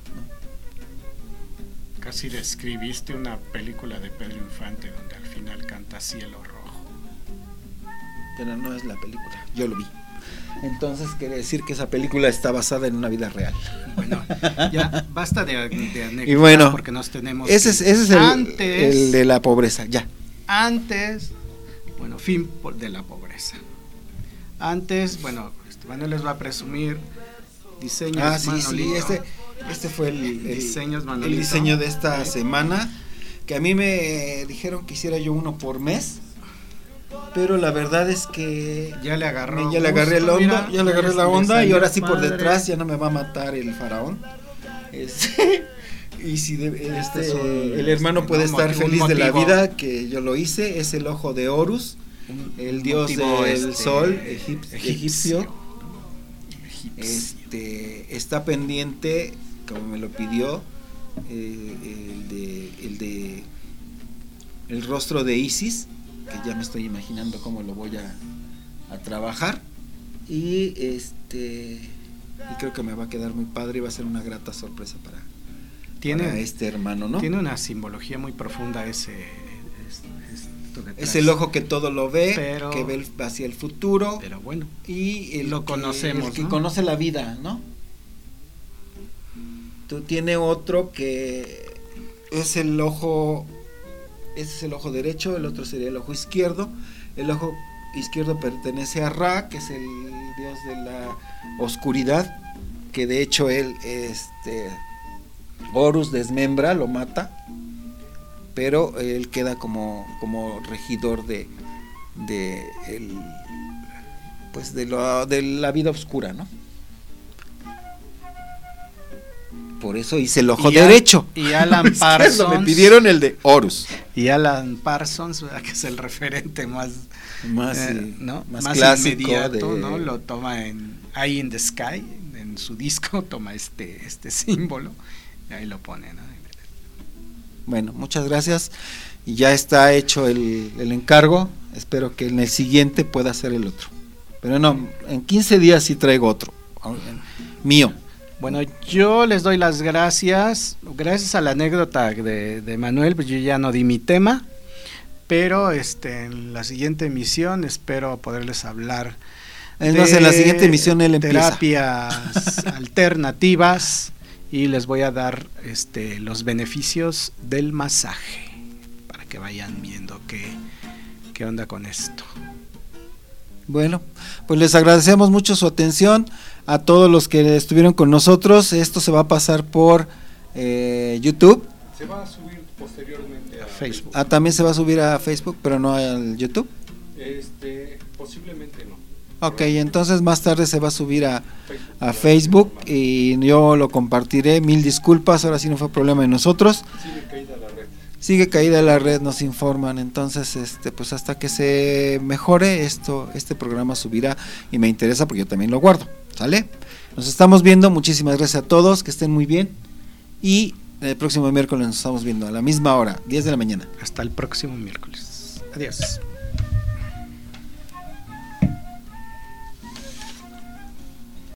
Casi describiste una película de Pedro Infante donde al final canta Cielo Rojo. Pero no es la película, yo lo vi. Entonces quiere decir que esa película está basada en una vida real. Bueno, ya basta de, de anécdotas, y bueno, porque nos tenemos ese es, ese es el, antes, el de la pobreza, ya. Antes, bueno, fin de la pobreza. Antes, bueno, Manuel les va a presumir diseños ah, sí, Manolito. Sí, este, este fue el, el, diseños el diseño de esta sí. semana, que a mí me dijeron que hiciera yo uno por mes, pero la verdad es que ya le agarró ya le agarré el onda, ya le agarré la onda y ahora sí por padre. detrás ya no me va a matar el faraón. Este, y si de, este, este es un, el hermano este, puede no, estar motivo, feliz de la vida que yo lo hice, es el ojo de Horus, el dios del este, sol egip, egipcio. egipcio. Este está pendiente, como me lo pidió, eh, el de el de el rostro de Isis, que ya me estoy imaginando cómo lo voy a, a trabajar, y este y creo que me va a quedar muy padre y va a ser una grata sorpresa para, tiene, para este hermano, ¿no? Tiene una simbología muy profunda ese es, es el ojo que todo lo ve, pero, que ve hacia el futuro, pero bueno, y el lo que, conocemos, el que ¿no? conoce la vida, ¿no? Tú tiene otro que es el ojo, ese es el ojo derecho, el otro sería el ojo izquierdo. El ojo izquierdo pertenece a Ra, que es el dios de la oscuridad, que de hecho él, este, Horus desmembra, lo mata, pero él queda como, como regidor de, de el, pues de, lo, de la vida oscura, ¿no? Por eso hice el ojo y derecho. A, y Alan Parsons. Me pidieron el de Horus. Y Alan Parsons, ¿verdad? Que es el referente más, más, eh, sí, ¿no? más, más clásico inmediato, de... ¿no? Lo toma en Eye in the Sky, en en su disco toma este, este símbolo y ahí lo pone, ¿no? Bueno, muchas gracias. Y ya está hecho el, el encargo. Espero que en el siguiente pueda hacer el otro. Pero no, en quince días sí traigo otro, mío. Bueno, yo les doy las gracias. Gracias a la anécdota de, de Manuel, pues yo ya no di mi tema. Pero este, en la siguiente emisión espero poderles hablar. Es más, en la siguiente emisión él empieza. Terapias alternativas. Y les voy a dar este, los beneficios del masaje. Para que vayan viendo qué, qué onda con esto. Bueno, pues les agradecemos mucho su atención a todos los que estuvieron con nosotros. Esto se va a pasar por eh, YouTube. Se va a subir posteriormente a Facebook. Ah, también se va a subir a Facebook, pero no al YouTube. Este, posiblemente no. Ok, entonces más tarde se va a subir a, a Facebook y yo lo compartiré. Mil disculpas, ahora sí no fue problema de nosotros. Sigue caída la red. Sigue caída la red, nos informan. Entonces, este, pues hasta que se mejore esto, este programa subirá y me interesa porque yo también lo guardo. ¿Sale? Nos estamos viendo. Muchísimas gracias a todos, que estén muy bien. Y el próximo miércoles nos estamos viendo a la misma hora, diez de la mañana. Hasta el próximo miércoles. Adiós.